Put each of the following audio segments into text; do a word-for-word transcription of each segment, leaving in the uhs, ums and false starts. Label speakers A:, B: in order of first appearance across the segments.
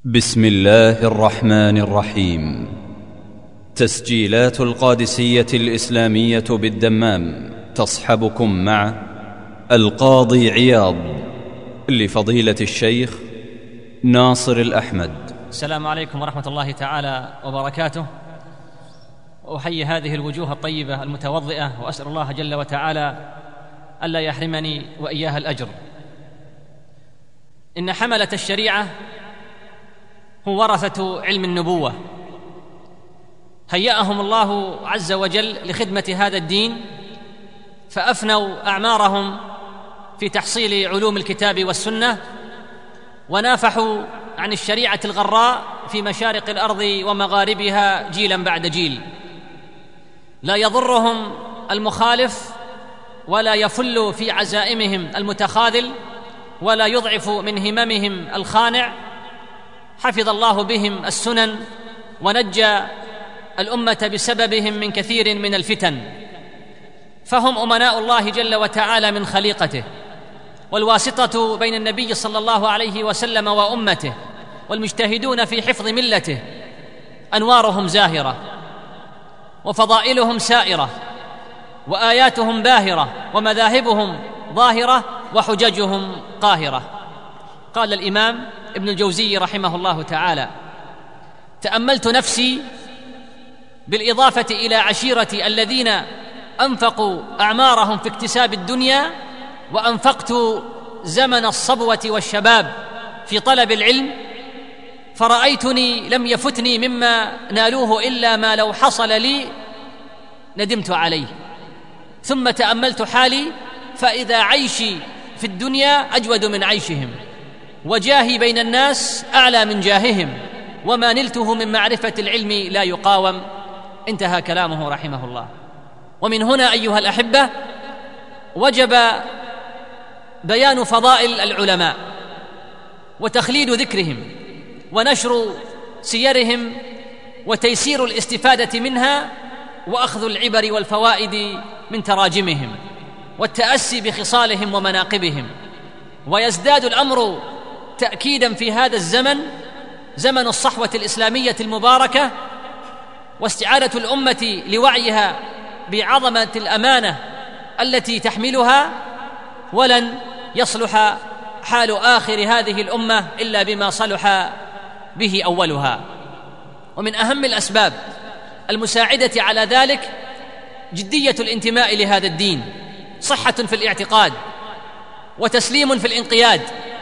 A: بسم الله الرحمن الرحيم. تسجيلات القادسية الإسلامية بالدمام تصحبكم مع القاضي عياض لفضيلة الشيخ ناصر الأحمد.
B: السلام عليكم ورحمة الله تعالى وبركاته. أحيي هذه الوجوه الطيبة المتوضئة، وأسأل الله جل وتعالى ألا يحرمني وإياها الأجر. إن حملة الشريعة هم ورثة علم النبوة، هيأهم الله عز وجل لخدمة هذا الدين، فأفنوا أعمارهم في تحصيل علوم الكتاب والسنة، ونافحوا عن الشريعة الغراء في مشارق الأرض ومغاربها جيلا بعد جيل. لا يضرهم المخالف، ولا يفل في عزائمهم المتخاذل، ولا يضعف من هممهم الخانع. حفظ الله بهم السنن، ونجى الأمة بسببهم من كثير من الفتن، فهم أمناء الله جل وتعالى من خليقته، والواسطة بين النبي صلى الله عليه وسلم وأمته، والمجتهدون في حفظ ملته. أنوارهم زاهرة، وفضائلهم سائرة، وآياتهم باهرة، ومذاهبهم ظاهرة، وحججهم قاهرة. قال الإمام ابن الجوزي رحمه الله تعالى: تأملت نفسي بالإضافة إلى عشيرتي الذين أنفقوا أعمارهم في اكتساب الدنيا، وأنفقت زمن الصبوة والشباب في طلب العلم، فرأيتني لم يفتني مما نالوه إلا ما لو حصل لي ندمت عليه. ثم تأملت حالي، فإذا عيشي في الدنيا أجود من عيشهم، وجاهي بين الناس أعلى من جاههم، وما نلته من معرفة العلم لا يقاوم. انتهى كلامه رحمه الله. ومن هنا أيها الأحبة وجب بيان فضائل العلماء، وتخليد ذكرهم، ونشر سيرهم، وتيسير الاستفادة منها، وأخذ العبر والفوائد من تراجمهم، والتأسي بخصالهم ومناقبهم. ويزداد الأمر تأكيدا في هذا الزمن، زمن الصحوة الإسلامية المباركة، واستعادة الأمة لوعيها بعظمة الأمانة التي تحملها. ولن يصلح حال آخر هذه الأمة إلا بما صلح به أولها. ومن أهم الأسباب المساعدة على ذلك جدية الانتماء لهذا الدين، صحة في الاعتقاد، وتسليم في الانقياد،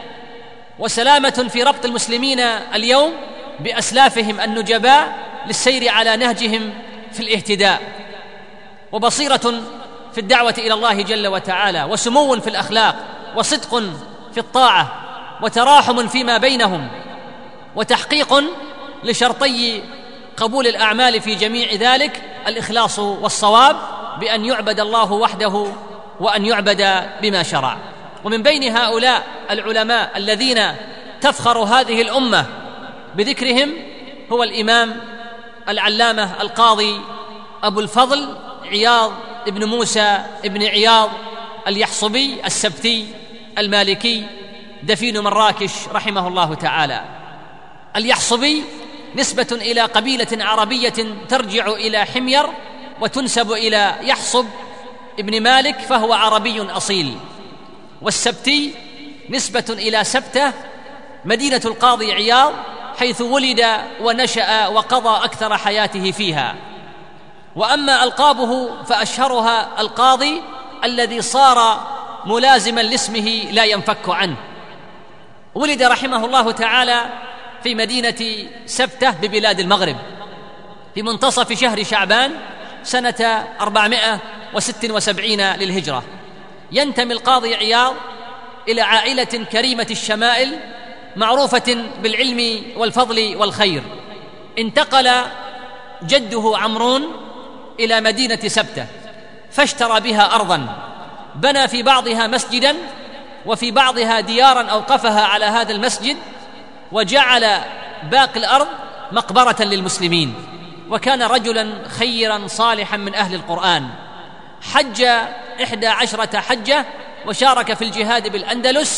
B: وسلامة في ربط المسلمين اليوم بأسلافهم النجباء للسير على نهجهم في الاهتداء، وبصيرة في الدعوة إلى الله جل وتعالى، وسمو في الأخلاق، وصدق في الطاعة، وتراحم فيما بينهم، وتحقيق لشرطي قبول الأعمال في جميع ذلك: الإخلاص والصواب، بأن يعبد الله وحده، وأن يعبد بما شرع. ومن بين هؤلاء العلماء الذين تفخر هذه الأمة بذكرهم هو الإمام العلامة القاضي أبو الفضل عياض ابن موسى ابن عياض اليحصبي السبتي المالكي، دفين مراكش رحمه الله تعالى. اليحصبي نسبة إلى قبيلة عربية ترجع إلى حمير، وتنسب إلى يحصب ابن مالك، فهو عربي أصيل. والسبتي نسبة إلى سبتة مدينة القاضي عياض، حيث ولد ونشأ وقضى أكثر حياته فيها. وأما ألقابه فأشهرها القاضي، الذي صار ملازما لاسمه لا ينفك عنه. ولد رحمه الله تعالى في مدينة سبتة ببلاد المغرب في منتصف شهر شعبان سنة أربعمائة وستة وسبعين للهجرة. ينتمي القاضي عياض إلى عائلة كريمة الشمائل، معروفة بالعلم والفضل والخير. انتقل جده عمرون إلى مدينة سبتة، فاشترى بها أرضا، بنى في بعضها مسجدا، وفي بعضها ديارا أوقفها على هذا المسجد، وجعل باقي الأرض مقبرة للمسلمين. وكان رجلا خيرا صالحا من أهل القرآن. حج إحدى عشرة حجة، وشارك في الجهاد بالأندلس،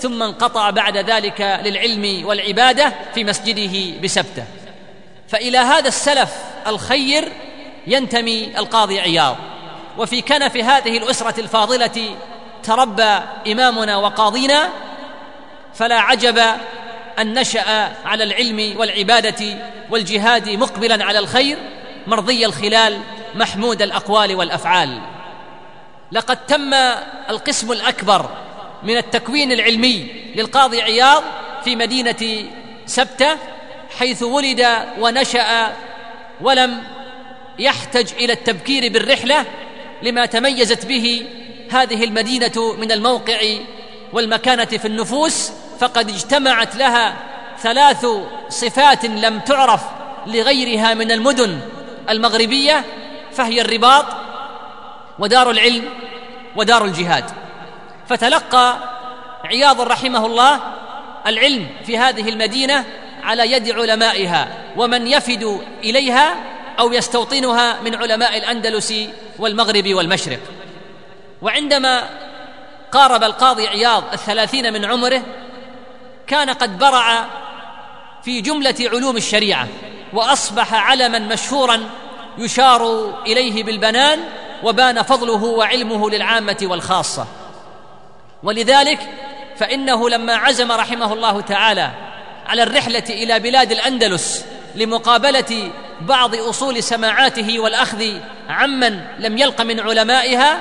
B: ثم انقطع بعد ذلك للعلم والعبادة في مسجده بسبتة. فإلى هذا السلف الخير ينتمي القاضي عياض، وفي كنف هذه الأسرة الفاضلة تربى إمامنا وقاضينا، فلا عجب أن نشأ على العلم والعبادة والجهاد مقبلا على الخير، مرضي الخلال، محمود الأقوال والأفعال. لقد تم القسم الأكبر من التكوين العلمي للقاضي عياض في مدينة سبتة، حيث ولد ونشأ، ولم يحتج إلى التبكير بالرحلة لما تميزت به هذه المدينة من الموقع والمكانة في النفوس، فقد اجتمعت لها ثلاث صفات لم تعرف لغيرها من المدن المغربية، فهي الرباط ودار العلم ودار الجهاد. فتلقى عياض رحمه الله العلم في هذه المدينة على يد علمائها ومن يفد إليها أو يستوطنها من علماء الأندلس والمغرب والمشرق. وعندما قارب القاضي عياض الثلاثين من عمره كان قد برع في جملة علوم الشريعة، وأصبح علما مشهورا يشار إليه بالبنان، وبان فضله وعلمه للعامة والخاصة. ولذلك فإنه لما عزم رحمه الله تعالى على الرحلة إلى بلاد الأندلس لمقابلة بعض أصول سماعاته والأخذ عمن لم يلق من علمائها،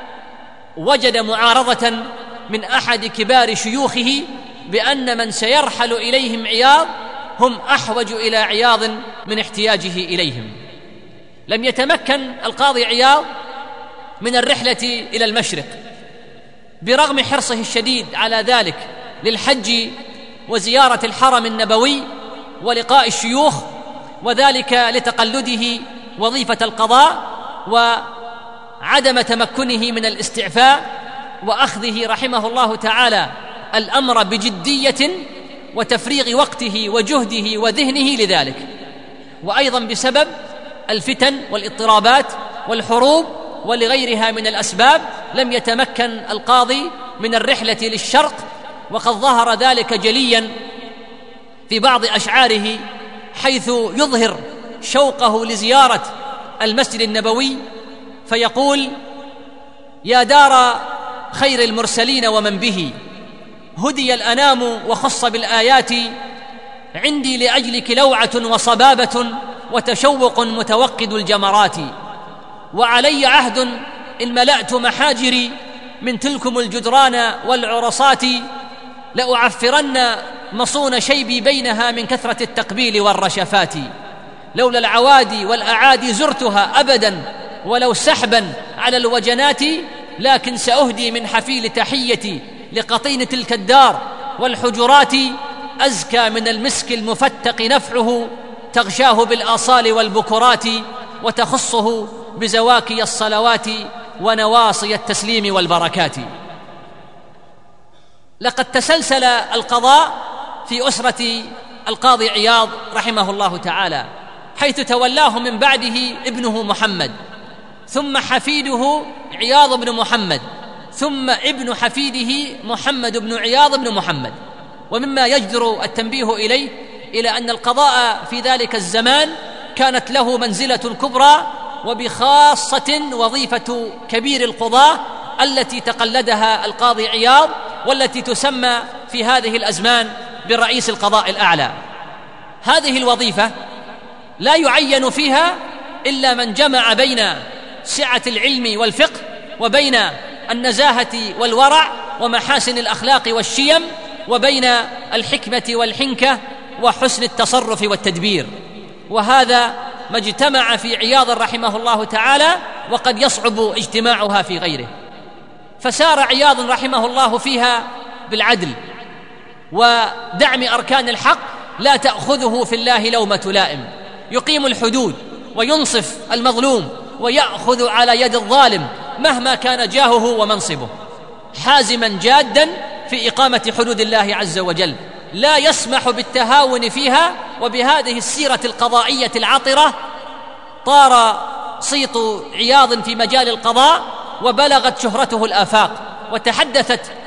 B: وجد معارضة من أحد كبار شيوخه بأن من سيرحل إليهم عياض هم أحوج إلى عياض من احتياجه إليهم. لم يتمكن القاضي عياض من الرحلة إلى المشرق برغم حرصه الشديد على ذلك للحج وزيارة الحرم النبوي ولقاء الشيوخ، وذلك لتقلده وظيفة القضاء وعدم تمكنه من الاستعفاء وأخذه رحمه الله تعالى الأمر بجدية وتفريغ وقته وجهده وذهنه لذلك، وأيضا بسبب الفتن والاضطرابات والحروب ولغيرها من الأسباب لم يتمكن القاضي من الرحلة للشرق. وقد ظهر ذلك جليا في بعض أشعاره، حيث يظهر شوقه لزيارة المسجد النبوي فيقول: يا دار خير المرسلين ومن به هدي الأنام وخص بالآيات، عندي لأجلك لوعة وصبابة وتشوق متوقد الجمرات، وعلي عهد إن ملأت محاجري من تلكم الجدران والعرصات، لأعفرن مصون شيبي بينها من كثرة التقبيل والرشفات، لولا العوادي والأعادي زرتها أبدا ولو سحبا على الوجنات، لكن سأهدي من حفيل تحيتي لقطين تلك الدار والحجرات، أزكى من المسك المفتق نفعه تغشاه بالآصال والبكرات، وتخصه بزواكي الصلوات ونواصي التسليم والبركات. لقد تسلسل القضاء في أسرة القاضي عياض رحمه الله تعالى، حيث تولاه من بعده ابنه محمد، ثم حفيده عياض بن محمد، ثم ابن حفيده محمد بن عياض بن محمد. ومما يجدر التنبيه إليه إلى أن القضاء في ذلك الزمان كانت له منزلة كبرى، وبخاصة وظيفة كبير القضاة التي تقلدها القاضي عياض، والتي تسمى في هذه الأزمان برئيس القضاء الأعلى. هذه الوظيفة لا يعين فيها إلا من جمع بين سعة العلم والفقه وبين النزاهة والورع ومحاسن الأخلاق والشيم، وبين الحكمة والحنكة وحسن التصرف والتدبير. وهذا ما اجتمع في عياض رحمه الله تعالى، وقد يصعب اجتماعها في غيره. فسار عياض رحمه الله فيها بالعدل ودعم أركان الحق، لا تأخذه في الله لومة لائم، يقيم الحدود وينصف المظلوم ويأخذ على يد الظالم مهما كان جاهه ومنصبه، حازما جادا في إقامة حدود الله عز وجل، لا يسمح بالتهاون فيها. وبهذه السيرة القضائية العطرة طار صيت عياض في مجال القضاء، وبلغت شهرته الآفاق، وتحدثت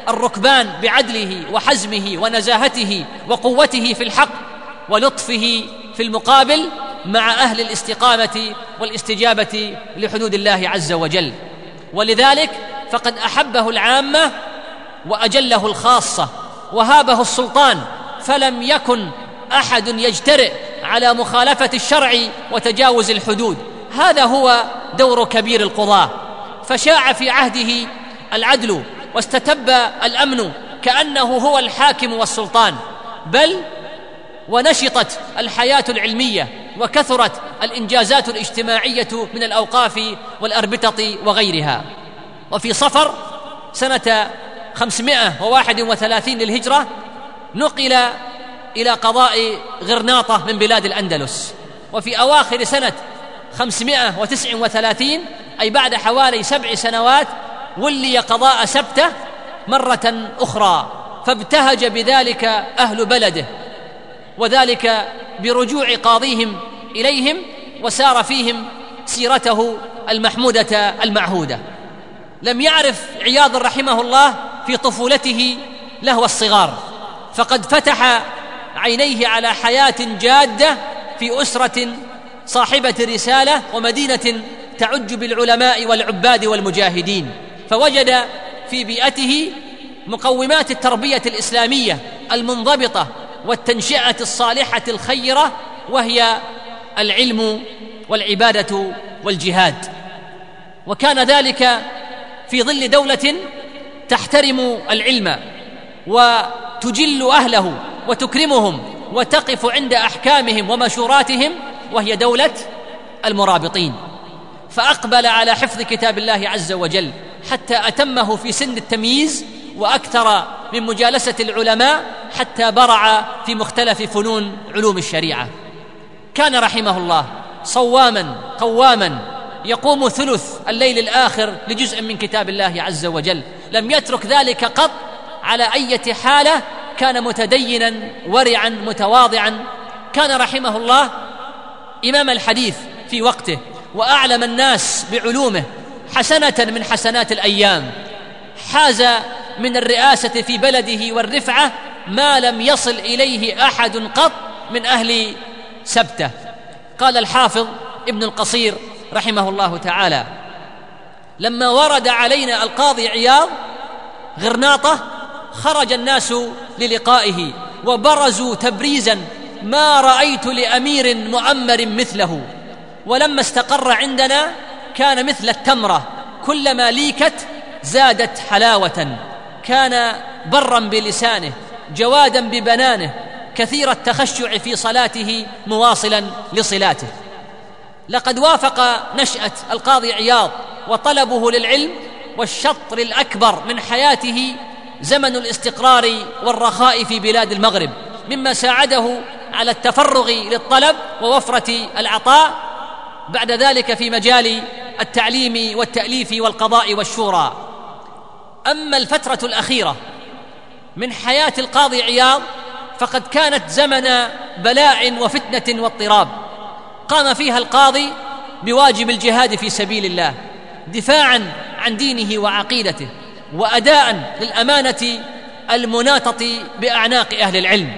B: الركبان بعدله وحزمه ونزاهته وقوته في الحق ولطفه في المقابل مع أهل الاستقامة والاستجابة لحدود الله عز وجل. ولذلك فقد أحبه العامة وأجله الخاصة وهابه السلطان، فلم يكن أحد يجترئ على مخالفة الشرع وتجاوز الحدود. هذا هو دور كبير القضاة. فشاع في عهده العدل واستتب الأمن كأنه هو الحاكم والسلطان، بل ونشطت الحياة العلمية وكثرت الإنجازات الاجتماعية من الأوقاف والأربطة وغيرها. وفي صفر سنة خمسمائة وواحد وثلاثين للهجرة نقل إلى قضاء غرناطة من بلاد الأندلس، وفي أواخر سنة خمسمائة وتسعة وثلاثين أي بعد حوالي سبع سنوات ولي قضاء سبتة مرة أخرى، فابتهج بذلك أهل بلده، وذلك برجوع قاضيهم إليهم وسار فيهم سيرته المحمودة المعهودة. لم يعرف عياض رحمه الله في طفولته لهو الصغار، فقد فتح عينيه على حياة جادة في أسرة صاحبة رسالة ومدينة تعج بالعلماء والعباد والمجاهدين، فوجد في بيئته مقومات التربية الإسلامية المنضبطة والتنشئة الصالحة الخيرة، وهي العلم والعبادة والجهاد. وكان ذلك في ظل دولة تحترم العلم وتجل أهله وتكرمهم وتقف عند أحكامهم ومشوراتهم، وهي دولة المرابطين. فأقبل على حفظ كتاب الله عز وجل حتى أتمه في سن التمييز، وأكثر من مجالسة العلماء حتى برع في مختلف فنون علوم الشريعة. كان رحمه الله صواما قواما يقوم ثلث الليل الآخر لجزء من كتاب الله عز وجل، لم يترك ذلك قط على أي حالة. كان متدينا ورعا متواضعا. كان رحمه الله إمام الحديث في وقته وأعلم الناس بعلومه، حسنة من حسنات الأيام. حاز من الرئاسة في بلده والرفعة ما لم يصل إليه أحد قط من أهل سبتة. قال الحافظ ابن القصير رحمه الله تعالى: لما ورد علينا القاضي عياض غرناطة خرج الناس للقائه وبرزوا تبريزا ما رأيت لأمير مؤمر مثله، ولما استقر عندنا كان مثل التمرة كلما ليكت زادت حلاوة. كان برا بلسانه جوادا ببنانه، كثير التخشع في صلاته مواصلا لصلاته. لقد وافق نشأة القاضي عياض وطلبه للعلم والشطر الأكبر من حياته زمن الاستقرار والرخاء في بلاد المغرب، مما ساعده على التفرغ للطلب ووفرة العطاء بعد ذلك في مجال التعليم والتأليف والقضاء والشورى. أما الفترة الأخيرة من حياة القاضي عياض فقد كانت زمن بلاء وفتنة واضطراب، قام فيها القاضي بواجب الجهاد في سبيل الله دفاعا عن دينه وعقيدته، وأداء للأمانة المناطة بأعناق أهل العلم.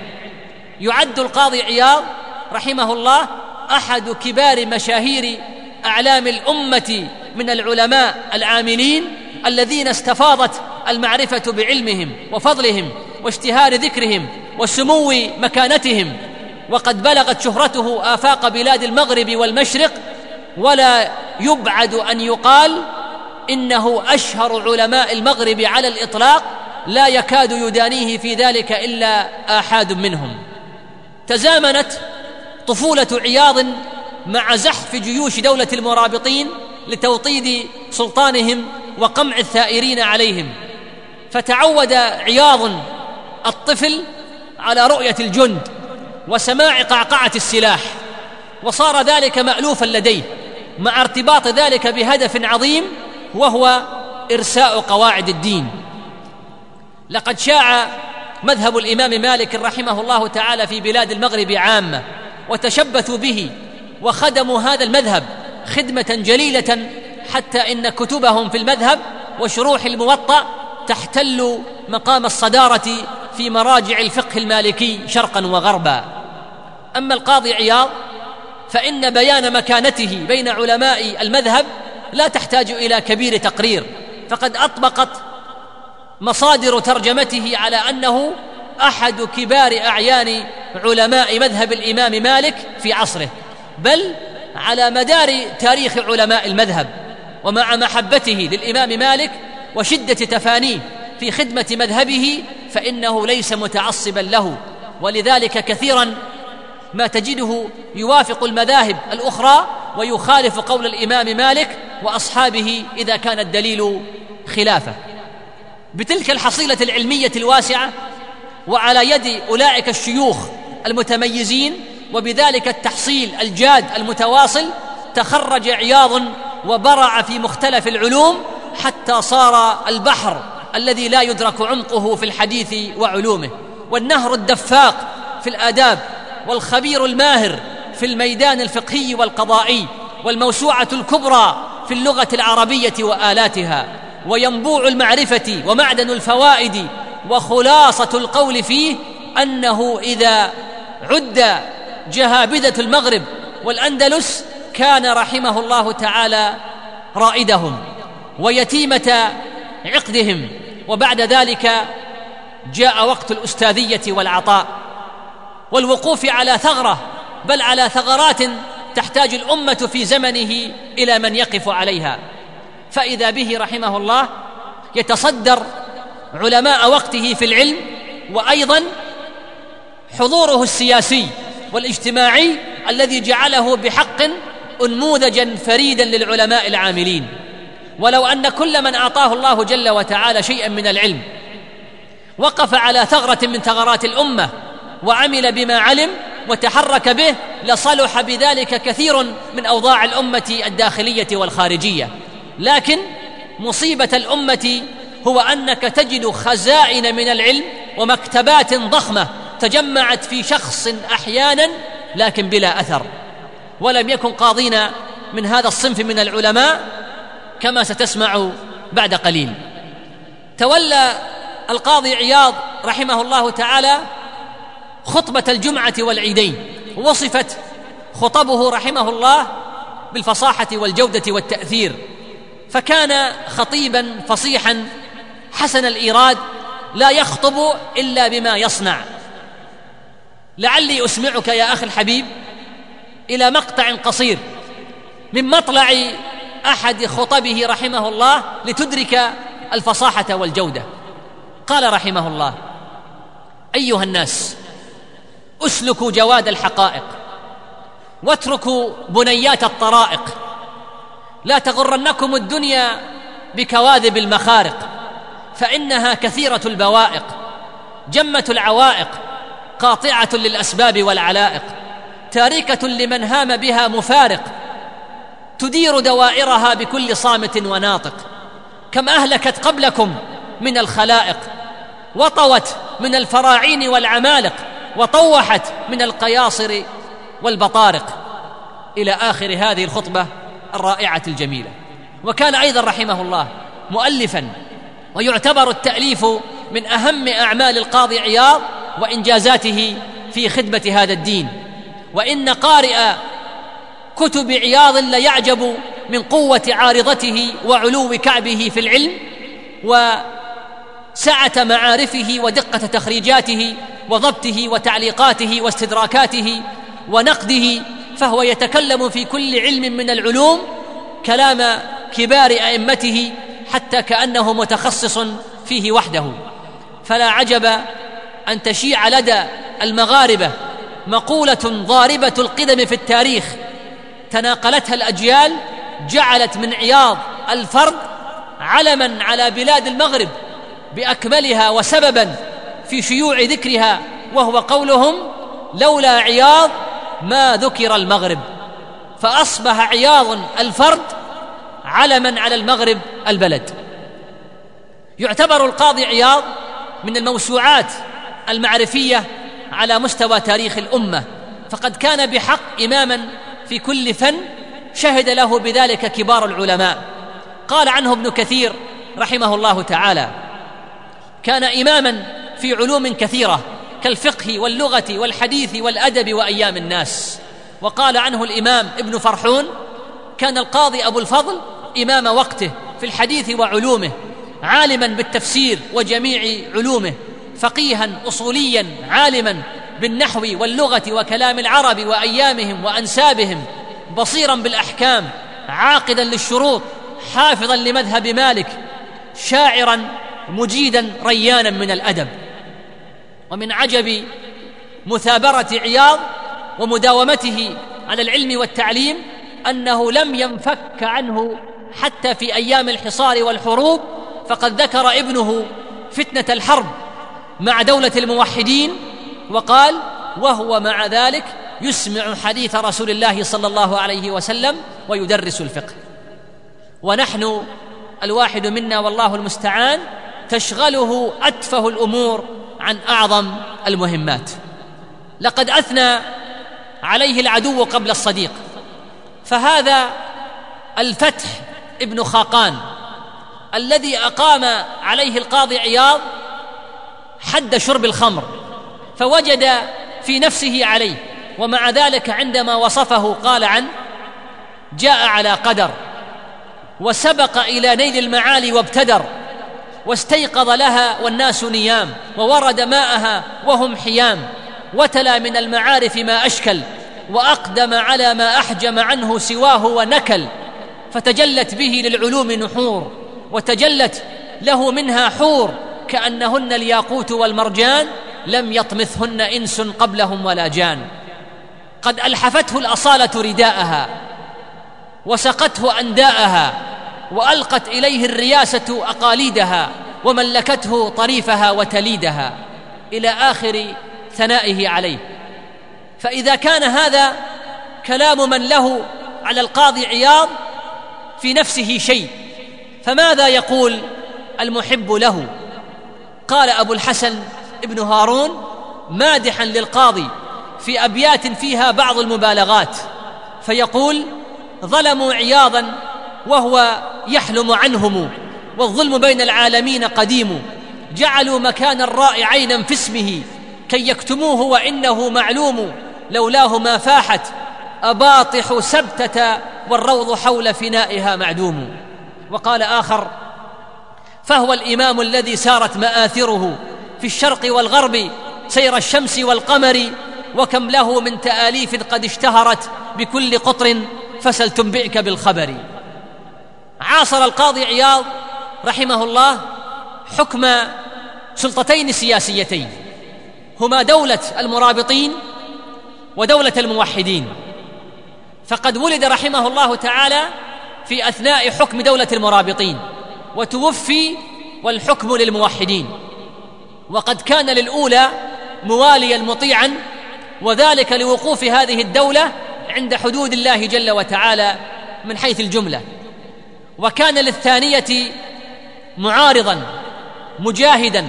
B: يعد القاضي عياض رحمه الله أحد كبار مشاهير أعلام الأمة من العلماء العاملين الذين استفاضت المعرفة بعلمهم وفضلهم واشتهار ذكرهم وسمو مكانتهم، وقد بلغت شهرته آفاق بلاد المغرب والمشرق، ولا يبعد أن يقال إنه أشهر علماء المغرب على الإطلاق، لا يكاد يدانيه في ذلك إلا آحاد منهم. تزامنت طفولة عياض مع زحف جيوش دولة المرابطين لتوطيد سلطانهم وقمع الثائرين عليهم، فتعود عياض الطفل على رؤية الجند وسماع قعقعة السلاح، وصار ذلك مألوفا لديه، مع ارتباط ذلك بهدف عظيم وهو إرساء قواعد الدين. لقد شاع مذهب الإمام مالك رحمه الله تعالى في بلاد المغرب عامة، وتشبثوا به وخدموا هذا المذهب خدمة جليلة، حتى إن كتبهم في المذهب وشروح الموطأ تحتل مقام الصدارة في مراجع الفقه المالكي شرقا وغربا. أما القاضي عياض فإن بيان مكانته بين علماء المذهب لا تحتاج إلى كبير تقرير، فقد أطبقت مصادر ترجمته على أنه أحد كبار أعيان علماء مذهب الإمام مالك في عصره، بل على مدار تاريخ علماء المذهب. ومع محبته للإمام مالك وشدة تفانيه في خدمة مذهبه فإنه ليس متعصبا له، ولذلك كثيرا ما تجده يوافق المذاهب الأخرى ويخالف قول الإمام مالك وأصحابه إذا كان الدليل خلافه. بتلك الحصيلة العلمية الواسعة وعلى يد أولئك الشيوخ المتميزين وبذلك التحصيل الجاد المتواصل تخرج عياض وبرع في مختلف العلوم حتى صار البحر الذي لا يدرك عمقه في الحديث وعلومه، والنهر الدفاق في الآداب، والخبير الماهر في الميدان الفقهي والقضائي، والموسوعة الكبرى في اللغة العربية وآلاتها، وينبوع المعرفة ومعدن الفوائد، وخلاصة القول فيه أنه إذا عد جهابذة المغرب والأندلس كان رحمه الله تعالى رائدهم ويتيمة عقدهم، وبعد ذلك جاء وقت الأستاذية والعطاء والوقوف على ثغرة، بل على ثغرات تحتاج الأمة في زمنه إلى من يقف عليها، فإذا به رحمه الله يتصدر علماء وقته في العلم، وأيضا حضوره السياسي والاجتماعي الذي جعله بحق أنموذجا فريدا للعلماء العاملين. ولو أن كل من أعطاه الله جل وتعالى شيئا من العلم وقف على ثغرة من ثغرات الأمة وعمل بما علم وتحرك به لصلح بذلك كثير من أوضاع الأمة الداخلية والخارجية. لكن مصيبة الأمة هو أنك تجد خزائن من العلم ومكتبات ضخمة تجمعت في شخص أحيانا لكن بلا أثر. ولم يكن قاضينا من هذا الصنف من العلماء كما ستسمع بعد قليل. تولى القاضي عياض رحمه الله تعالى خطبة الجمعة والعيدين، وصفت خطبه رحمه الله بالفصاحة والجودة والتأثير، فكان خطيبا فصيحا حسن الإيراد لا يخطب إلا بما يصنع. لعلي أسمعك يا أخي الحبيب إلى مقطع قصير من مطلع أحد خطبه رحمه الله لتدرك الفصاحة والجودة. قال رحمه الله: أيها الناس، أسلكوا جواد الحقائق واتركوا بنيات الطرائق، لا تغرنكم الدنيا بكواذب المخارق، فإنها كثيرة البوائق جمة العوائق، قاطعة للأسباب والعلائق، تاركة لمن هام بها مفارق، تدير دوائرها بكل صامت وناطق. كم أهلكت قبلكم من الخلائق، وطوت من الفراعين والعمالق، وطوحت من القياصر والبطارق، إلى آخر هذه الخطبة الرائعة الجميلة. وكان أيضا رحمه الله مؤلفا، ويعتبر التأليف من أهم أعمال القاضي عياض وإنجازاته في خدمة هذا الدين. وإن قارئ كتب عياض ليعجب من قوة عارضته وعلو كعبه في العلم وسعة معارفه ودقة تخريجاته وضبطه وتعليقاته واستدراكاته ونقده، فهو يتكلم في كل علم من العلوم كلام كبار أئمته حتى كأنه متخصص فيه وحده. فلا عجب أن تشيع لدى المغاربة مقولة ضاربة القدم في التاريخ تناقلتها الأجيال، جعلت من عياض الفرد علما على بلاد المغرب بأكملها وسببا في شيوع ذكرها، وهو قولهم: لولا عياض ما ذكر المغرب. فأصبح عياض الفرد علما على المغرب البلد. يعتبر القاضي عياض من الموسوعات المعرفية على مستوى تاريخ الأمة، فقد كان بحق إماما في كل فن شهد له بذلك كبار العلماء. قال عنه ابن كثير رحمه الله تعالى: كان إماماً في علوم كثيرة كالفقه واللغة والحديث والأدب وأيام الناس. وقال عنه الإمام ابن فرحون: كان القاضي أبو الفضل إمام وقته في الحديث وعلومه، عالماً بالتفسير وجميع علومه، فقيها أصوليا عالما بالنحو واللغة وكلام العرب وأيامهم وأنسابهم، بصيرا بالأحكام، عاقدا للشروط، حافظا لمذهب مالك، شاعرا مجيدا ريانا من الأدب. ومن عجب مثابرة عياض ومداومته على العلم والتعليم أنه لم ينفك عنه حتى في أيام الحصار والحروب، فقد ذكر ابنه فتنة الحرب مع دولة الموحدين وقال: وهو مع ذلك يسمع حديث رسول الله صلى الله عليه وسلم ويدرس الفقه. ونحن الواحد منا والله المستعان تشغله أتفه الأمور عن أعظم المهمات. لقد أثنى عليه العدو قبل الصديق، فهذا الفتح ابن خاقان الذي أقام عليه القاضي عياض حد شرب الخمر، فوجد في نفسه عليه، ومع ذلك عندما وصفه قال عنه: جاء على قدر، وسبق إلى نيل المعالي وابتدر، واستيقظ لها والناس نيام، وورد ماءها وهم حيام، وتلا من المعارف ما أشكل، وأقدم على ما أحجم عنه سواه ونكل، فتجلت به للعلوم نحور، وتجلت له منها حور، كأنهن الياقوت والمرجان، لم يطمثهن إنس قبلهم ولا جان. قد ألحفته الأصالة رداءها، وسقته أنداءها، وألقت إليه الرياسة أقاليدها، وملكته طريفها وتليدها، إلى آخر ثنائه عليه. فإذا كان هذا كلام من له على القاضي عياض في نفسه شيء، فماذا يقول المحب له؟ قال أبو الحسن ابن هارون مادحا للقاضي في أبيات فيها بعض المبالغات، فيقول: ظلموا عياضا وهو يحلم عنهم، والظلم بين العالمين قديم، جعلوا مكان الراء عينا في اسمه، كي يكتموه وإنه معلوم، لولاه ما فاحت أباطح سبتة، والروض حول فنائها معدوم. وقال آخر: فهو الإمام الذي سارت مآثره في الشرق والغرب سير الشمس والقمر، وكم له من تآليف قد اشتهرت بكل قطر، فسل تنبئك بالخبر. عاصر القاضي عياض رحمه الله حكم سلطتين سياسيتين، هما دولة المرابطين ودولة الموحدين. فقد ولد رحمه الله تعالى في أثناء حكم دولة المرابطين، وتوفي والحكم للموحدين، وقد كان للأولى مواليا مطيعا، وذلك لوقوف هذه الدولة عند حدود الله جل وتعالى من حيث الجملة، وكان للثانية معارضا مجاهدا،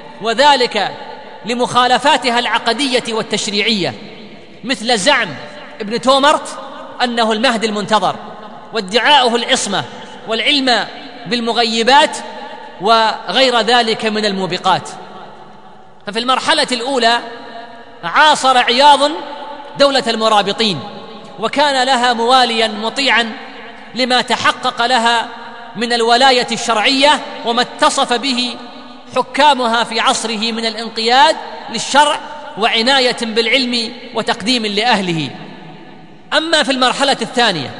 B: وذلك لمخالفاتها العقدية والتشريعية، مثل زعم ابن تومرت أنه المهدي المنتظر، وادعاؤه العصمة والعلم بالمغيبات وغير ذلك من الموبقات. ففي المرحلة الأولى عاصر عياض دولة المرابطين، وكان لها مواليا مطيعا لما تحقق لها من الولاية الشرعية، وما اتصف به حكامها في عصره من الانقياد للشرع وعناية بالعلم وتقديم لأهله. أما في المرحلة الثانية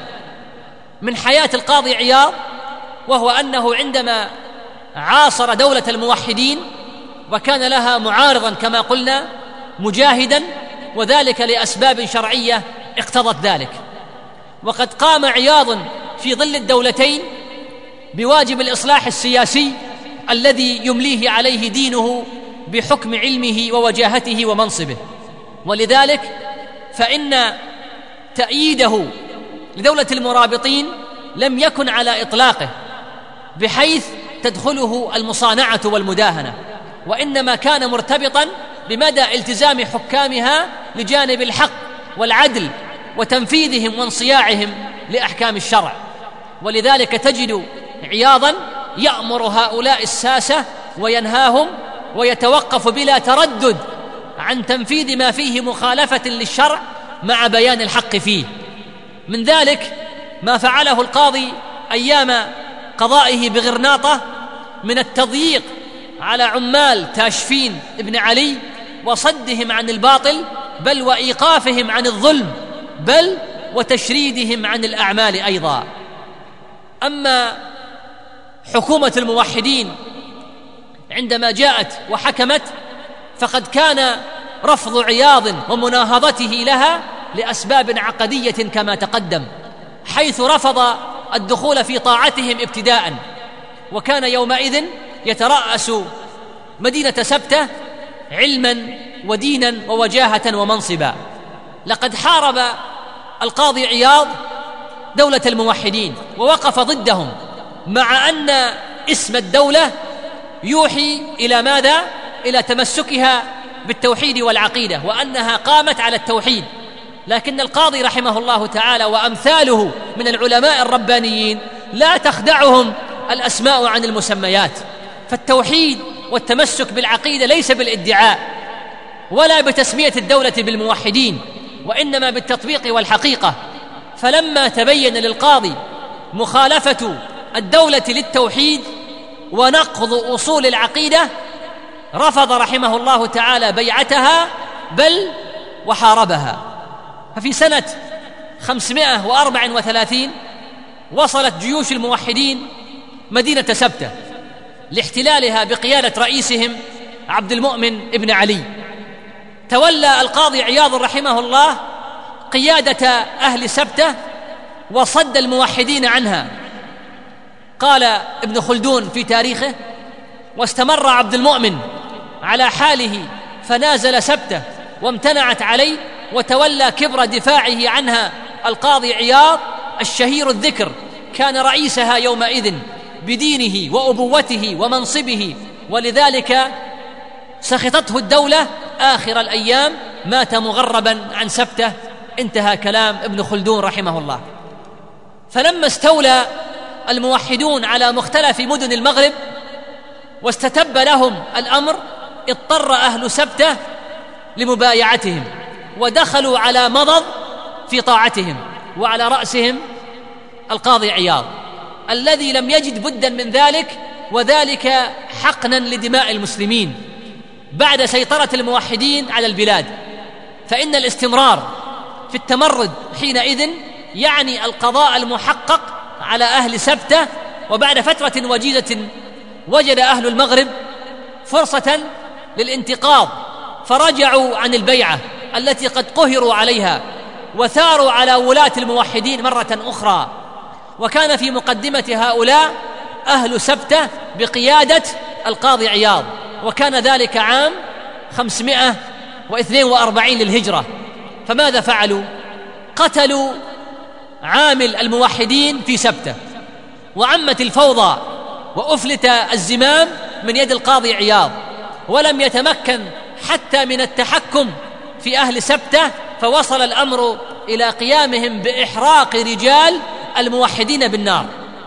B: من حياة القاضي عياض، وهو أنه عندما عاصر دولة الموحدين وكان لها معارضا كما قلنا مجاهدا، وذلك لأسباب شرعية اقتضت ذلك، وقد قام عياض في ظل الدولتين بواجب الإصلاح السياسي الذي يمليه عليه دينه بحكم علمه ووجاهته ومنصبه. ولذلك فإن تأييده لدولة المرابطين لم يكن على إطلاقه بحيث تدخله المصانعة والمداهنة، وإنما كان مرتبطا بمدى التزام حكامها لجانب الحق والعدل وتنفيذهم وانصياعهم لأحكام الشرع. ولذلك تجد عياضا يأمر هؤلاء الساسة وينهاهم ويتوقف بلا تردد عن تنفيذ ما فيه مخالفة للشرع مع بيان الحق فيه. من ذلك ما فعله القاضي أيام قضائه بغرناطة من التضييق على عمال تاشفين ابن علي وصدهم عن الباطل، بل وإيقافهم عن الظلم، بل وتشريدهم عن الأعمال أيضا. أما حكومة الموحدين عندما جاءت وحكمت فقد كان رفض عياض ومناهضته لها لأسباب عقدية كما تقدم، حيث رفض الدخول في طاعتهم ابتداء، وكان يومئذ يترأس مدينة سبتة علما ودينا ووجاهة ومنصبا. لقد حارب القاضي عياض دولة الموحدين ووقف ضدهم، مع أن اسم الدولة يوحي إلى ماذا؟ إلى تمسكها بالتوحيد والعقيدة، وأنها قامت على التوحيد. لكن القاضي رحمه الله تعالى وأمثاله من العلماء الربانيين لا تخدعهم الأسماء عن المسميات، فالتوحيد والتمسك بالعقيدة ليس بالادعاء ولا بتسمية الدولة بالموحدين، وإنما بالتطبيق والحقيقة. فلما تبين للقاضي مخالفة الدولة للتوحيد ونقض أصول العقيدة رفض رحمه الله تعالى بيعتها بل وحاربها. ففي سنة خمسمائة وأربعة وثلاثين وصلت جيوش الموحدين مدينة سبتة لاحتلالها بقيادة رئيسهم عبد المؤمن ابن علي. تولى القاضي عياض رحمه الله قيادة أهل سبتة وصد الموحدين عنها. قال ابن خلدون في تاريخه: واستمر عبد المؤمن على حاله فنازل سبتة وامتنعت عليه، وتولى كبر دفاعه عنها القاضي عياض الشهير الذكر، كان رئيسها يومئذ بدينه وأبوته ومنصبه، ولذلك سخطته الدولة آخر الأيام، مات مغربا عن سبتة. انتهى كلام ابن خلدون رحمه الله. فلما استولى الموحدون على مختلف مدن المغرب واستتب لهم الأمر، اضطر أهل سبتة لمبايعتهم ودخلوا على مضض في طاعتهم، وعلى رأسهم القاضي عياض الذي لم يجد بدا من ذلك، وذلك حقنا لدماء المسلمين بعد سيطرة الموحدين على البلاد. فإن الاستمرار في التمرد حينئذ يعني القضاء المحقق على أهل سبتة. وبعد فترة وجيزة وجد أهل المغرب فرصة للانتقاض، فرجعوا عن البيعة التي قد قهروا عليها وثاروا على ولاة الموحدين مرة أخرى. وكان في مقدمة هؤلاء أهل سبتة بقيادة القاضي عياض، وكان ذلك عام خمسمائة واثنين وأربعين للهجرة. فماذا فعلوا؟ قتلوا عامل الموحدين في سبتة، وعمت الفوضى وأفلت الزمام من يد القاضي عياض، ولم يتمكن حتى من التحكم في أهل سبتة، فوصل الأمر إلى قيامهم بإحراق رجال الموحدين بالنار.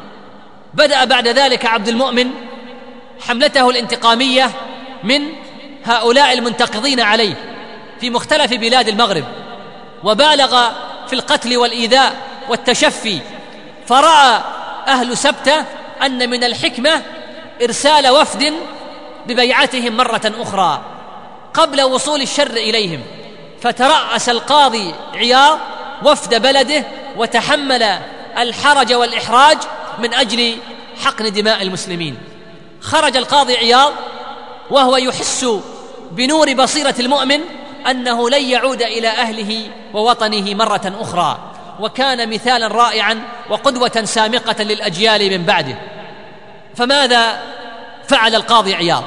B: بدأ بعد ذلك عبد المؤمن حملته الانتقامية من هؤلاء المنتقضين عليه في مختلف بلاد المغرب، وبالغ في القتل والإيذاء والتشفي. فرأى أهل سبتة أن من الحكمة إرسال وفد ببيعتهم مرة أخرى قبل وصول الشر إليهم، فترأس القاضي عياض وفد بلده وتحمل الحرج والإحراج من أجل حقن دماء المسلمين. خرج القاضي عياض وهو يحس بنور بصيرة المؤمن أنه لن يعود إلى أهله ووطنه مرة أخرى، وكان مثالا رائعا وقدوة سامقة للأجيال من بعده. فماذا فعل القاضي عياض؟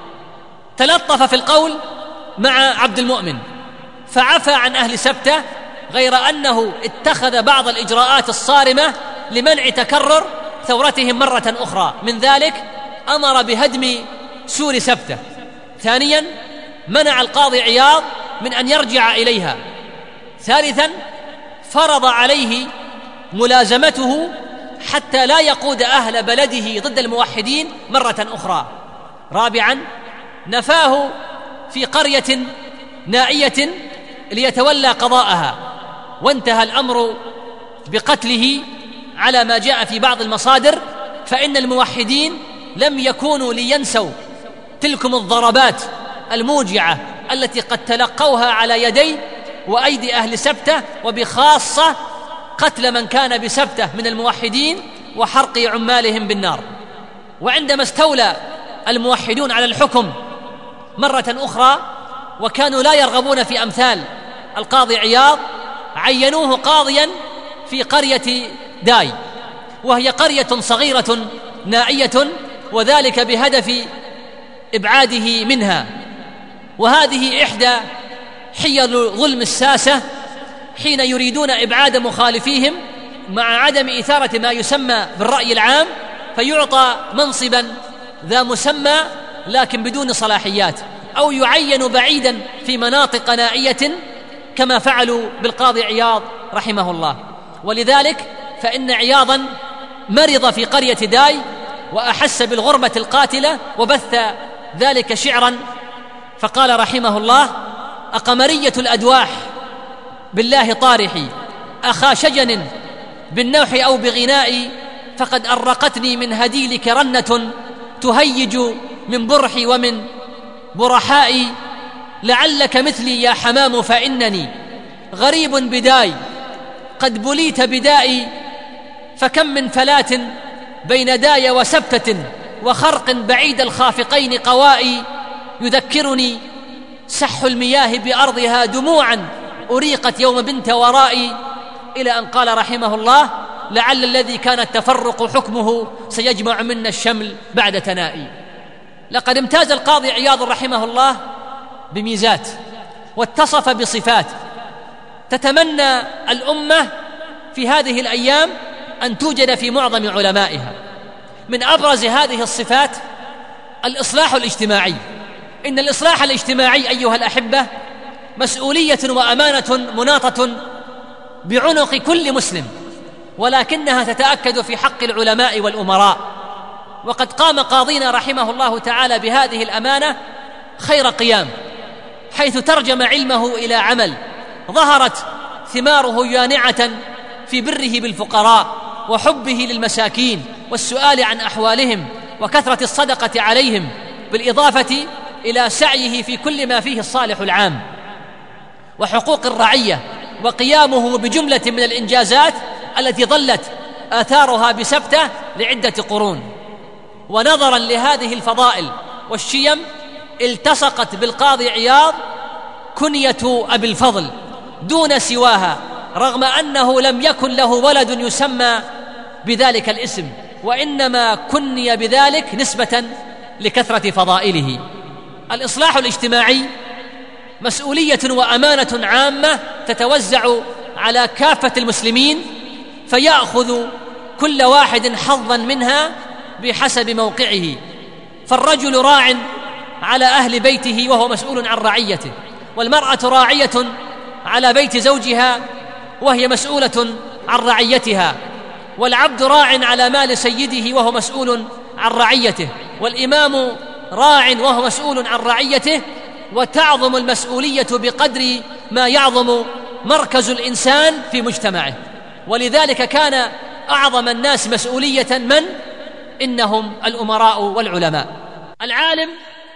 B: تلطف في القول مع عبد المؤمن فعفى عن أهل سبتة، غير أنه اتخذ بعض الإجراءات الصارمة لمنع تكرر ثورتهم مرة أخرى. من ذلك أمر بهدم سور سبتة. ثانيا منع القاضي عياض من أن يرجع إليها. ثالثا فرض عليه ملازمته حتى لا يقود أهل بلده ضد الموحدين مرة أخرى. رابعا نفاه في قرية نائية ليتولى قضاءها، وانتهى الأمر بقتله على ما جاء في بعض المصادر، فإن الموحدين لم يكونوا لينسوا تلكم الضربات الموجعة التي قد تلقوها على يدي وأيدي أهل سبتة، وبخاصة قتل من كان بسبتة من الموحدين وحرق عمالهم بالنار. وعندما استولى الموحدون على الحكم مرة أخرى وكانوا لا يرغبون في أمثال القاضي عياض، عينوه قاضيا في قرية داي، وهي قرية صغيرة نائية، وذلك بهدف إبعاده منها. وهذه إحدى حيل ظلم الساسة حين يريدون إبعاد مخالفيهم مع عدم إثارة ما يسمى بالرأي العام، فيعطى منصبا ذا مسمى لكن بدون صلاحيات، أو يعين بعيدا في مناطق نائية كما فعلوا بالقاضي عياض رحمه الله. ولذلك فإن عياضا مرض في قرية داي وأحس بالغربة القاتلة وبث ذلك شعرا، فقال رحمه الله: أقمرية الأدواح بالله طارحي، أخا شجن بالنوح أو بغنائي، فقد أرقتني من هديلك رنة تهيج من برحي ومن برحائي، لعلك مثلي يا حمام فإنني غريب بداي قد بليت بدائي، فكم من فلاة بين داي وسبتة وخرق بعيد الخافقين قوائي، يذكرني سح المياه بأرضها دموعا أريقت يوم بنت ورائي، إلى أن قال رحمه الله: لعل الذي كان التفرق حكمه سيجمع منا الشمل بعد تنائي. لقد امتاز القاضي عياض رحمه الله بميزات واتصف بصفات تتمنى الأمة في هذه الأيام أن توجد في معظم علمائها. من أبرز هذه الصفات الإصلاح الاجتماعي. إن الإصلاح الاجتماعي أيها الأحبة مسؤولية وأمانة مناطة بعنق كل مسلم، ولكنها تتأكد في حق العلماء والأمراء، وقد قام قاضينا رحمه الله تعالى بهذه الأمانة خير قيام، حيث ترجم علمه إلى عمل، ظهرت ثماره يانعة في بره بالفقراء وحبه للمساكين والسؤال عن أحوالهم وكثرة الصدقة عليهم، بالإضافة إلى سعيه في كل ما فيه الصالح العام وحقوق الرعية، وقيامه بجملة من الإنجازات التي ظلت آثارها بسبتة لعدة قرون. ونظرا لهذه الفضائل والشيم التصقت بالقاضي عياض كنية أبي الفضل دون سواها، رغم أنه لم يكن له ولد يسمى بذلك الاسم، وإنما كني بذلك نسبة لكثرة فضائله. الإصلاح الاجتماعي مسؤولية وأمانة عامة تتوزع على كافة المسلمين، فيأخذ كل واحد حظا منها بحسب موقعه. فالرجل راع على أهل بيته وهو مسؤول عن رعيته، والمرأة راعية على بيت زوجها وهي مسؤولة عن رعيتها، والعبد راع على مال سيده وهو مسؤول عن رعيته، والإمام راع وهو مسؤول عن رعيته. وتعظم المسؤولية بقدر ما يعظم مركز الإنسان في مجتمعه، ولذلك كان أعظم الناس مسؤولية من؟ إنهم الأمراء والعلماء. العالم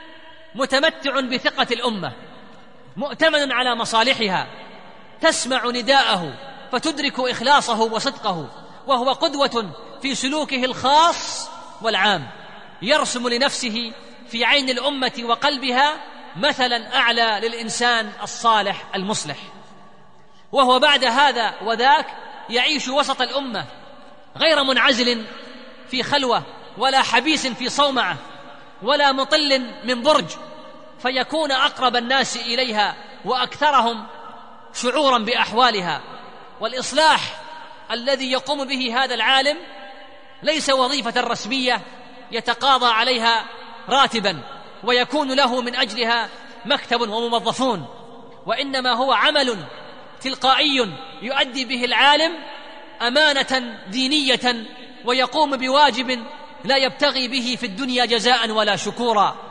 B: متمتع بثقة الأمة، مؤتمن على مصالحها، تسمع نداءه فتدرك إخلاصه وصدقه، وهو قدوة في سلوكه الخاص والعام، يرسم لنفسه في عين الأمة وقلبها مثلا أعلى للإنسان الصالح المصلح، وهو بعد هذا وذاك يعيش وسط الأمة غير منعزل في خلوة ولا حبيس في صومعة ولا مطل من برج، فيكون أقرب الناس إليها وأكثرهم شعورا بأحوالها. والإصلاح الذي يقوم به هذا العالم ليس وظيفة رسمية يتقاضى عليها راتبا ويكون له من أجلها مكتب وموظفون، وإنما هو عمل تلقائي يؤدي به العالم أمانة دينية، ويقوم بواجب لا يبتغي به في الدنيا جزاء ولا شكورا،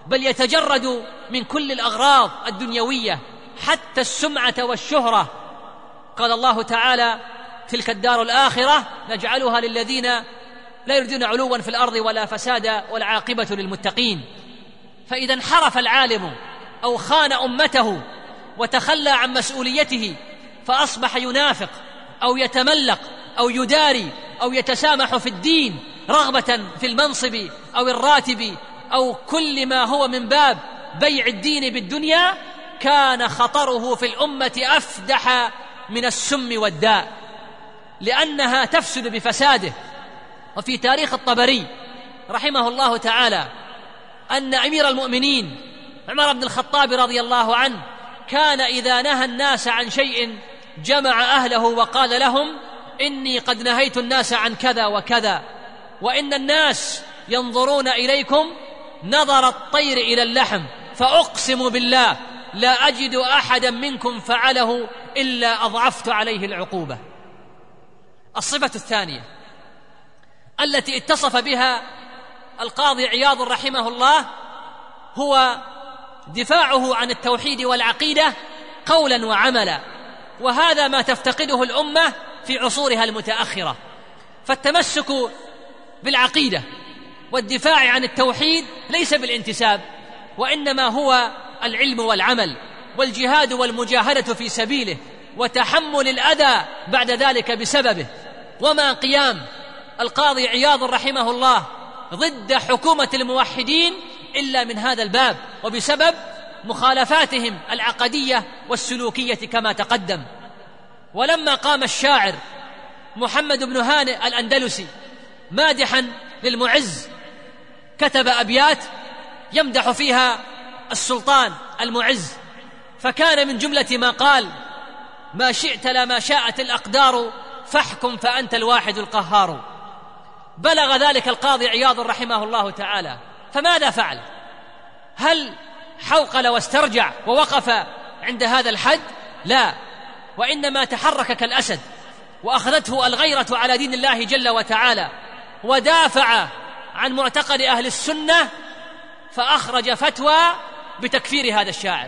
B: بل يتجرد من كل الأغراض الدنيوية حتى السمعة والشهرة. قال الله تعالى: تلك الدار الآخرة نجعلها للذين لا يريدون علوا في الأرض ولا فسادا والعاقبة للمتقين. فإذا انحرف العالم أو خان أمته وتخلى عن مسؤوليته فأصبح ينافق أو يتملق أو يداري أو يتسامح في الدين رغبة في المنصب أو الراتب أو كل ما هو من باب بيع الدين بالدنيا، كان خطره في الأمة أفدح من السم والداء، لأنها تفسد بفساده. وفي تاريخ الطبري رحمه الله تعالى أن أمير المؤمنين عمر بن الخطاب رضي الله عنه كان إذا نهى الناس عن شيء جمع أهله وقال لهم: إني قد نهيت الناس عن كذا وكذا، وإن الناس ينظرون إليكم نظر الطير إلى اللحم، فأقسم بالله لا أجد أحدا منكم فعله إلا أضعفت عليه العقوبة. الصفة الثانية التي اتصف بها القاضي عياض رحمه الله هو دفاعه عن التوحيد والعقيدة قولا وعملا، وهذا ما تفتقده الأمة في عصورها المتأخرة. فالتمسك بالعقيدة والدفاع عن التوحيد ليس بالانتساب، وإنما هو العلم والعمل والجهاد والمجاهدة في سبيله وتحمل الأذى بعد ذلك بسببه. وما قيام القاضي عياض رحمه الله ضد حكومة الموحدين إلا من هذا الباب، وبسبب مخالفاتهم العقدية والسلوكية كما تقدم. ولما قام الشاعر محمد بن هانئ الأندلسي مادحا للمعز كتب أبيات يمدح فيها السلطان المعز، فكان من جملة ما قال: ما شئت لما شاءت الأقدار فاحكم فأنت الواحد القهار. بلغ ذلك القاضي عياض رحمه الله تعالى، فماذا فعل؟ هل حوقل واسترجع ووقف عند هذا الحد؟ لا، وإنما تحرك كالأسد وأخذته الغيرة على دين الله جل وتعالى، ودافع عن معتقد أهل السنة، فأخرج فتوى بتكفير هذا الشاعر.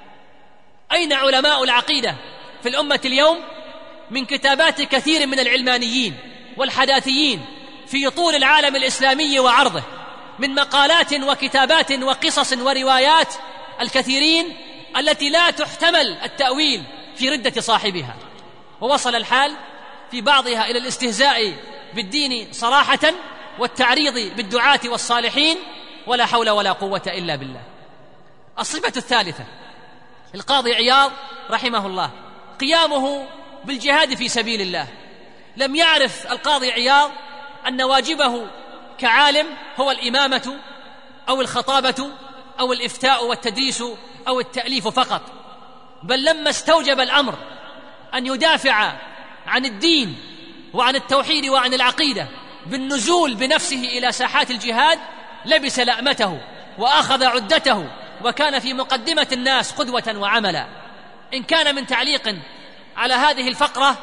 B: أين علماء العقيدة في الأمة اليوم من كتابات كثير من العلمانيين والحداثيين في طول العالم الإسلامي وعرضه، من مقالات وكتابات وقصص وروايات الكثيرين التي لا تحتمل التأويل في ردة صاحبها، ووصل الحال في بعضها إلى الاستهزاء بالدين صراحة والتعريض بالدعاة والصالحين، ولا حول ولا قوة إلا بالله. الصفة الثالثة القاضي عياض رحمه الله قيامه بالجهاد في سبيل الله. لم يعرف القاضي عياض أن واجبه كعالم هو الإمامة أو الخطابة أو الإفتاء والتدريس أو التأليف فقط، بل لما استوجب الأمر أن يدافع عن الدين وعن التوحيد وعن العقيدة بالنزول بنفسه إلى ساحات الجهاد لبس لأمته وأخذ عدته، وكان في مقدمة الناس قدوة وعملا. إن كان من تعليق على هذه الفقرة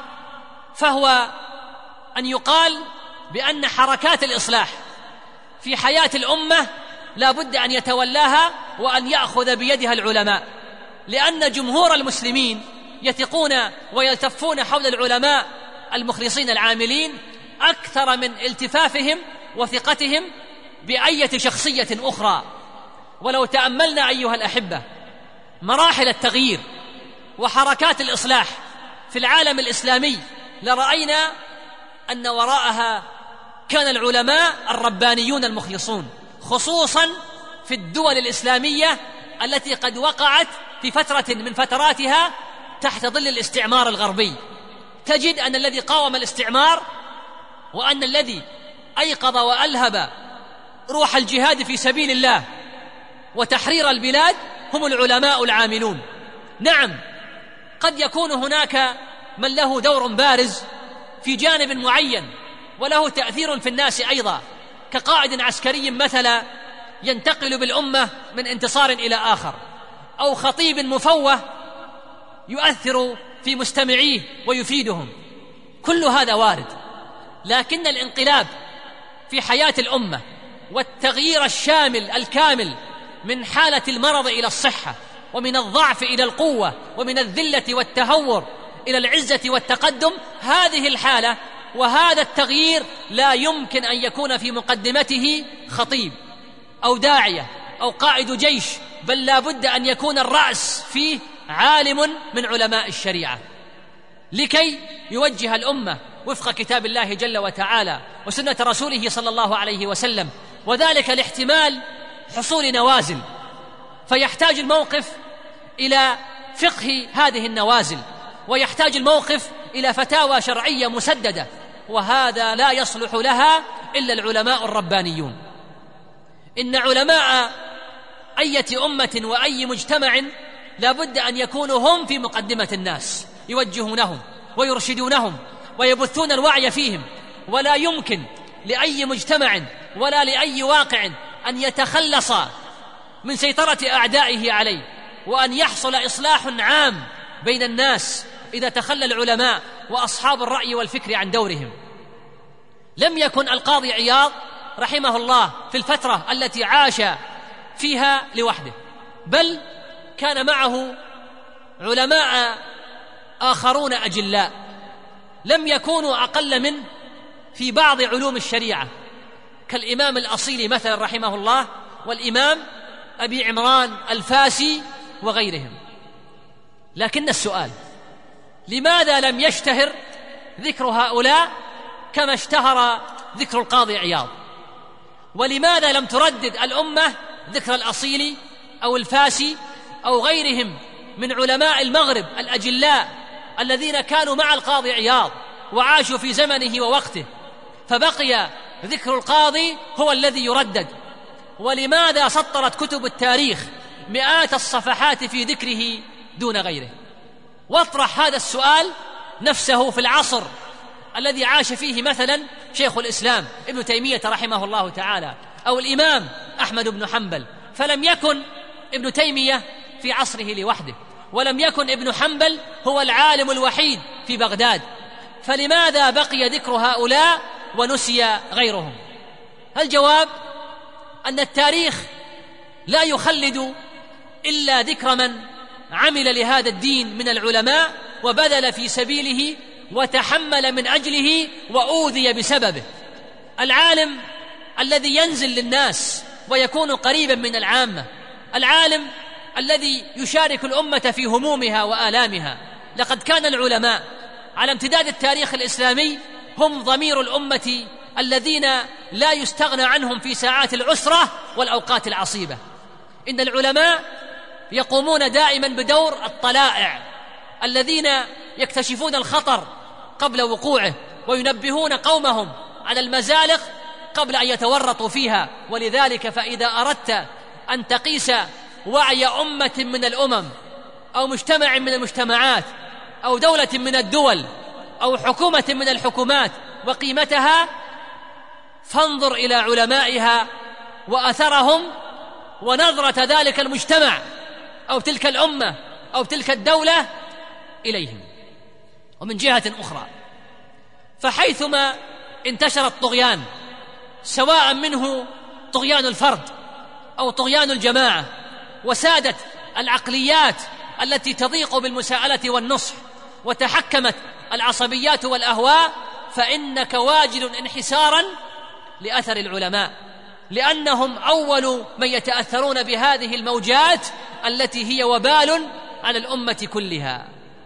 B: فهو أن يقال بأن حركات الإصلاح في حياة الأمة لا بد أن يتولاها وأن يأخذ بيدها العلماء، لأن جمهور المسلمين يثقون ويلتفون حول العلماء المخلصين العاملين أكثر من التفافهم وثقتهم بأية شخصية أخرى. ولو تأملنا أيها الأحبة مراحل التغيير وحركات الإصلاح في العالم الإسلامي لرأينا أن وراءها كان العلماء الربانيون المخلصون، خصوصا في الدول الإسلامية التي قد وقعت في فترة من فتراتها تحت ظل الاستعمار الغربي. تجد أن الذي قاوم الاستعمار وأن الذي أيقظ وألهب روح الجهاد في سبيل الله وتحرير البلاد هم العلماء العاملون. نعم، قد يكون هناك من له دور بارز في جانب معين وله تأثير في الناس أيضا، كقائد عسكري مثلا ينتقل بالأمة من انتصار إلى آخر، أو خطيب مفوه يؤثر في مستمعيه ويفيدهم. كل هذا وارد، لكن الانقلاب في حياة الأمة والتغيير الشامل الكامل من حالة المرض إلى الصحة، ومن الضعف إلى القوة، ومن الذلة والتهور إلى العزة والتقدم. هذه الحالة وهذا التغيير لا يمكن أن يكون في مقدمته خطيب أو داعية أو قائد جيش، بل لا بد أن يكون الرأس فيه عالم من علماء الشريعة لكي يوجه الأمة وفق كتاب الله جل وتعالى وسنة رسوله صلى الله عليه وسلم، وذلك لاحتمال حصول نوازل، فيحتاج الموقف إلى فقه هذه النوازل، ويحتاج الموقف إلى فتاوى شرعية مسددة، وهذا لا يصلح لها إلا العلماء الربانيون. إن علماء أية أمة وأي مجتمع لا بد أن يكونوا هم في مقدمة الناس، يوجهونهم ويرشدونهم ويبثون الوعي فيهم، ولا يمكن لأي مجتمع ولا لأي واقع أن يتخلص من سيطرة أعدائه عليه، وأن يحصل إصلاح عام بين الناس إذا تخلى العلماء وأصحاب الرأي والفكر عن دورهم. لم يكن القاضي عياض رحمه الله في الفترة التي عاش فيها لوحده، بل كان معه علماء آخرون أجلاء لم يكونوا أقل منه في بعض علوم الشريعة، كالإمام الأصيلي مثلا رحمه الله، والإمام أبي عمران الفاسي وغيرهم. لكن السؤال: لماذا لم يشتهر ذكر هؤلاء كما اشتهر ذكر القاضي عياض؟ ولماذا لم تردد الأمة ذكر الأصيلي أو الفاسي أو غيرهم من علماء المغرب الأجلاء الذين كانوا مع القاضي عياض وعاشوا في زمنه ووقته، فبقي ذكر القاضي هو الذي يردد؟ ولماذا سطرت كتب التاريخ مئات الصفحات في ذكره دون غيره؟ واطرح هذا السؤال نفسه في العصر الذي عاش فيه مثلا شيخ الإسلام ابن تيمية رحمه الله تعالى، أو الإمام أحمد بن حنبل، فلم يكن ابن تيمية في عصره لوحده، ولم يكن ابن حنبل هو العالم الوحيد في بغداد، فلماذا بقي ذكر هؤلاء ونسي غيرهم؟ الجواب أن التاريخ لا يخلد إلا ذكر من عمل لهذا الدين من العلماء وبذل في سبيله وتحمل من أجله وأوذي بسببه. العالم الذي ينزل للناس ويكون قريبا من العامة، العالم الذي يشارك الأمة في همومها وآلامها. لقد كان العلماء على امتداد التاريخ الإسلامي هم ضمير الأمة الذين لا يستغنى عنهم في ساعات العسرة والأوقات العصيبة. إن العلماء يقومون دائما بدور الطلائع الذين يكتشفون الخطر قبل وقوعه وينبهون قومهم على المزالق قبل أن يتورطوا فيها. ولذلك فإذا أردت أن تقيس وعي أمة من الأمم أو مجتمع من المجتمعات أو دولة من الدول أو حكومة من الحكومات وقيمتها، فانظر إلى علمائها وأثرهم ونظرة ذلك المجتمع أو تلك الأمة أو تلك الدولة إليهم. ومن جهة أخرى، فحيثما انتشر الطغيان، سواء منه طغيان الفرد أو طغيان الجماعة، وسادت العقليات التي تضيق بالمساءلة والنصح، وتحكمت العصبيات والأهواء، فإنك واجد انحسارا لأثر العلماء، لأنهم أول من يتأثرون بهذه الموجات التي هي وبال على الأمة كلها.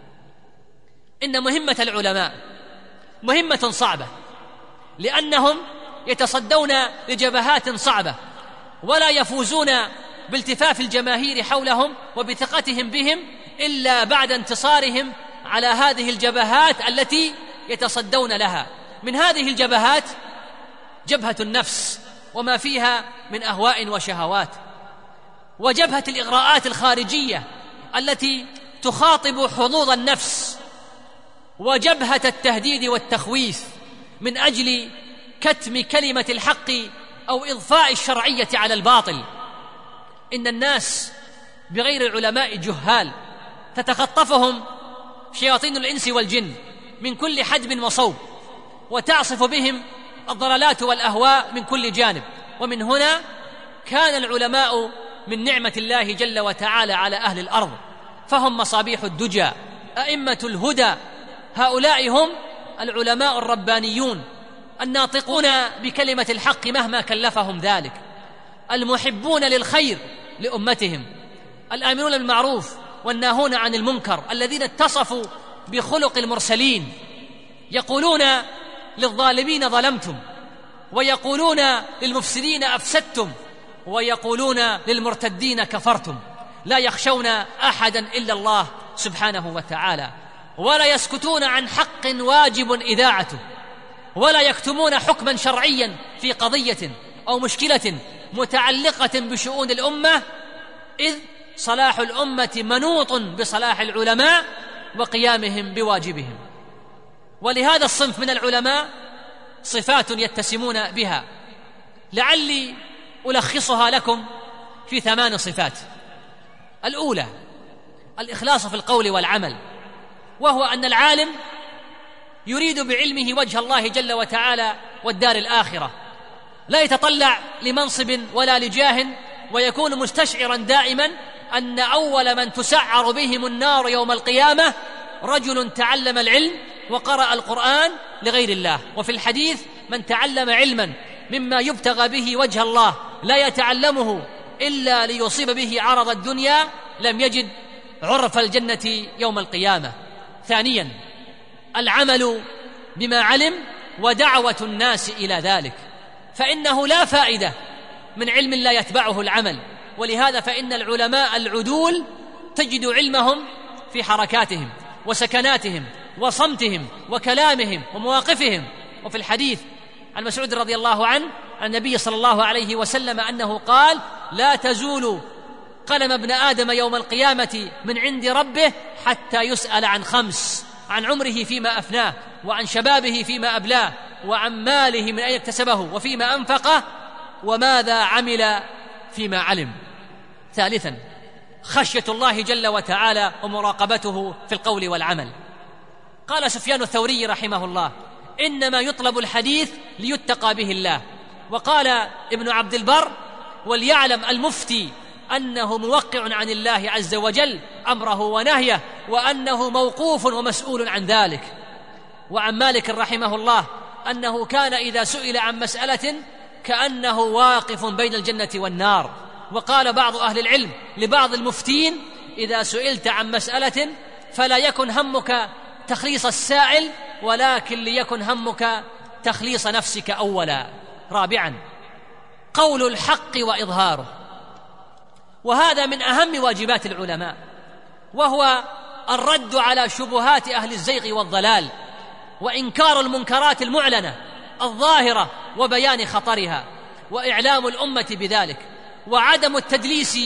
B: إن مهمة العلماء مهمة صعبة، لأنهم يتصدون لجبهات صعبة ولا يفوزون بالتفاف الجماهير حولهم وبثقتهم بهم إلا بعد انتصارهم على هذه الجبهات التي يتصدون لها. من هذه الجبهات جبهة النفس وما فيها من أهواء وشهوات، وجبهة الإغراءات الخارجية التي تخاطب حظوظ النفس، وجبهة التهديد والتخويف من أجل كتم كلمة الحق أو إضفاء الشرعية على الباطل. إن الناس بغير العلماء جهال تتخطفهم شياطين الإنس والجن من كل حدب وصوب، وتعصف بهم الضلالات والأهواء من كل جانب. ومن هنا كان العلماء من نعمة الله جل وتعالى على أهل الأرض، فهم مصابيح الدجى، أئمة الهدى. هؤلاء هم العلماء الربانيون الناطقون بكلمة الحق مهما كلفهم ذلك، المحبون للخير لأمتهم، الآمرون بالمعروف والناهون عن المنكر، الذين اتصفوا بخلق المرسلين، يقولون للظالمين ظلمتم، ويقولون للمفسدين أفسدتم، ويقولون للمرتدين كفرتم، لا يخشون أحدا إلا الله سبحانه وتعالى، ولا يسكتون عن حق واجب إذاعته، ولا يكتمون حكما شرعيا في قضية أو مشكلة متعلقة بشؤون الأمة، إذ صلاح الأمة منوط بصلاح العلماء وقيامهم بواجبهم. ولهذا الصنف من العلماء صفات يتسمون بها، لعلي ألخصها لكم في ثمان صفات. الأولى الإخلاص في القول والعمل، وهو أن العالم يريد بعلمه وجه الله جل وتعالى والدار الآخرة، لا يتطلع لمنصب ولا لجاه، ويكون مستشعرا دائما أن أول من تسعر بهم النار يوم القيامة رجل تعلم العلم وقرأ القرآن لغير الله. وفي الحديث: من تعلم علما مما يبتغى به وجه الله لا يتعلمه إلا ليصيب به عرض الدنيا لم يجد عرف الجنة يوم القيامة. ثانيا العمل بما علم ودعوة الناس إلى ذلك، فإنه لا فائدة من علم لا يتبعه العمل، ولهذا فإن العلماء العدول تجد علمهم في حركاتهم وسكناتهم وصمتهم وكلامهم ومواقفهم. وفي الحديث عن مسعود رضي الله عنه عن النبي صلى الله عليه وسلم أنه قال: لا تزول قلم ابن آدم يوم القيامة من عند ربه حتى يسأل عن خمس: عن عمره فيما أفناه، وعن شبابه فيما أبلاه، وعن ماله من أين اكتسبه وفيما أنفقه، وماذا عمل فيما علم. ثالثا خشية الله جل وتعالى ومراقبته في القول والعمل. قال سفيان الثوري رحمه الله: إنما يطلب الحديث ليتقى به الله. وقال ابن عبد البر: وليعلم المفتي أنه موقع عن الله عز وجل أمره ونهيه، وأنه موقوف ومسؤول عن ذلك. وعن مالك رحمه الله أنه كان إذا سئل عن مسألة كأنه واقف بين الجنة والنار. وقال بعض أهل العلم لبعض المفتين: إذا سئلت عن مسألة فلا يكن همك تخليص السائل، ولكن ليكن همك تخليص نفسك أولا. رابعا قول الحق وإظهاره، وهذا من أهم واجبات العلماء، وهو الرد على شبهات أهل الزيغ والضلال، وإنكار المنكرات المعلنة الظاهرة وبيان خطرها، وإعلام الأمة بذلك، وعدم التدليس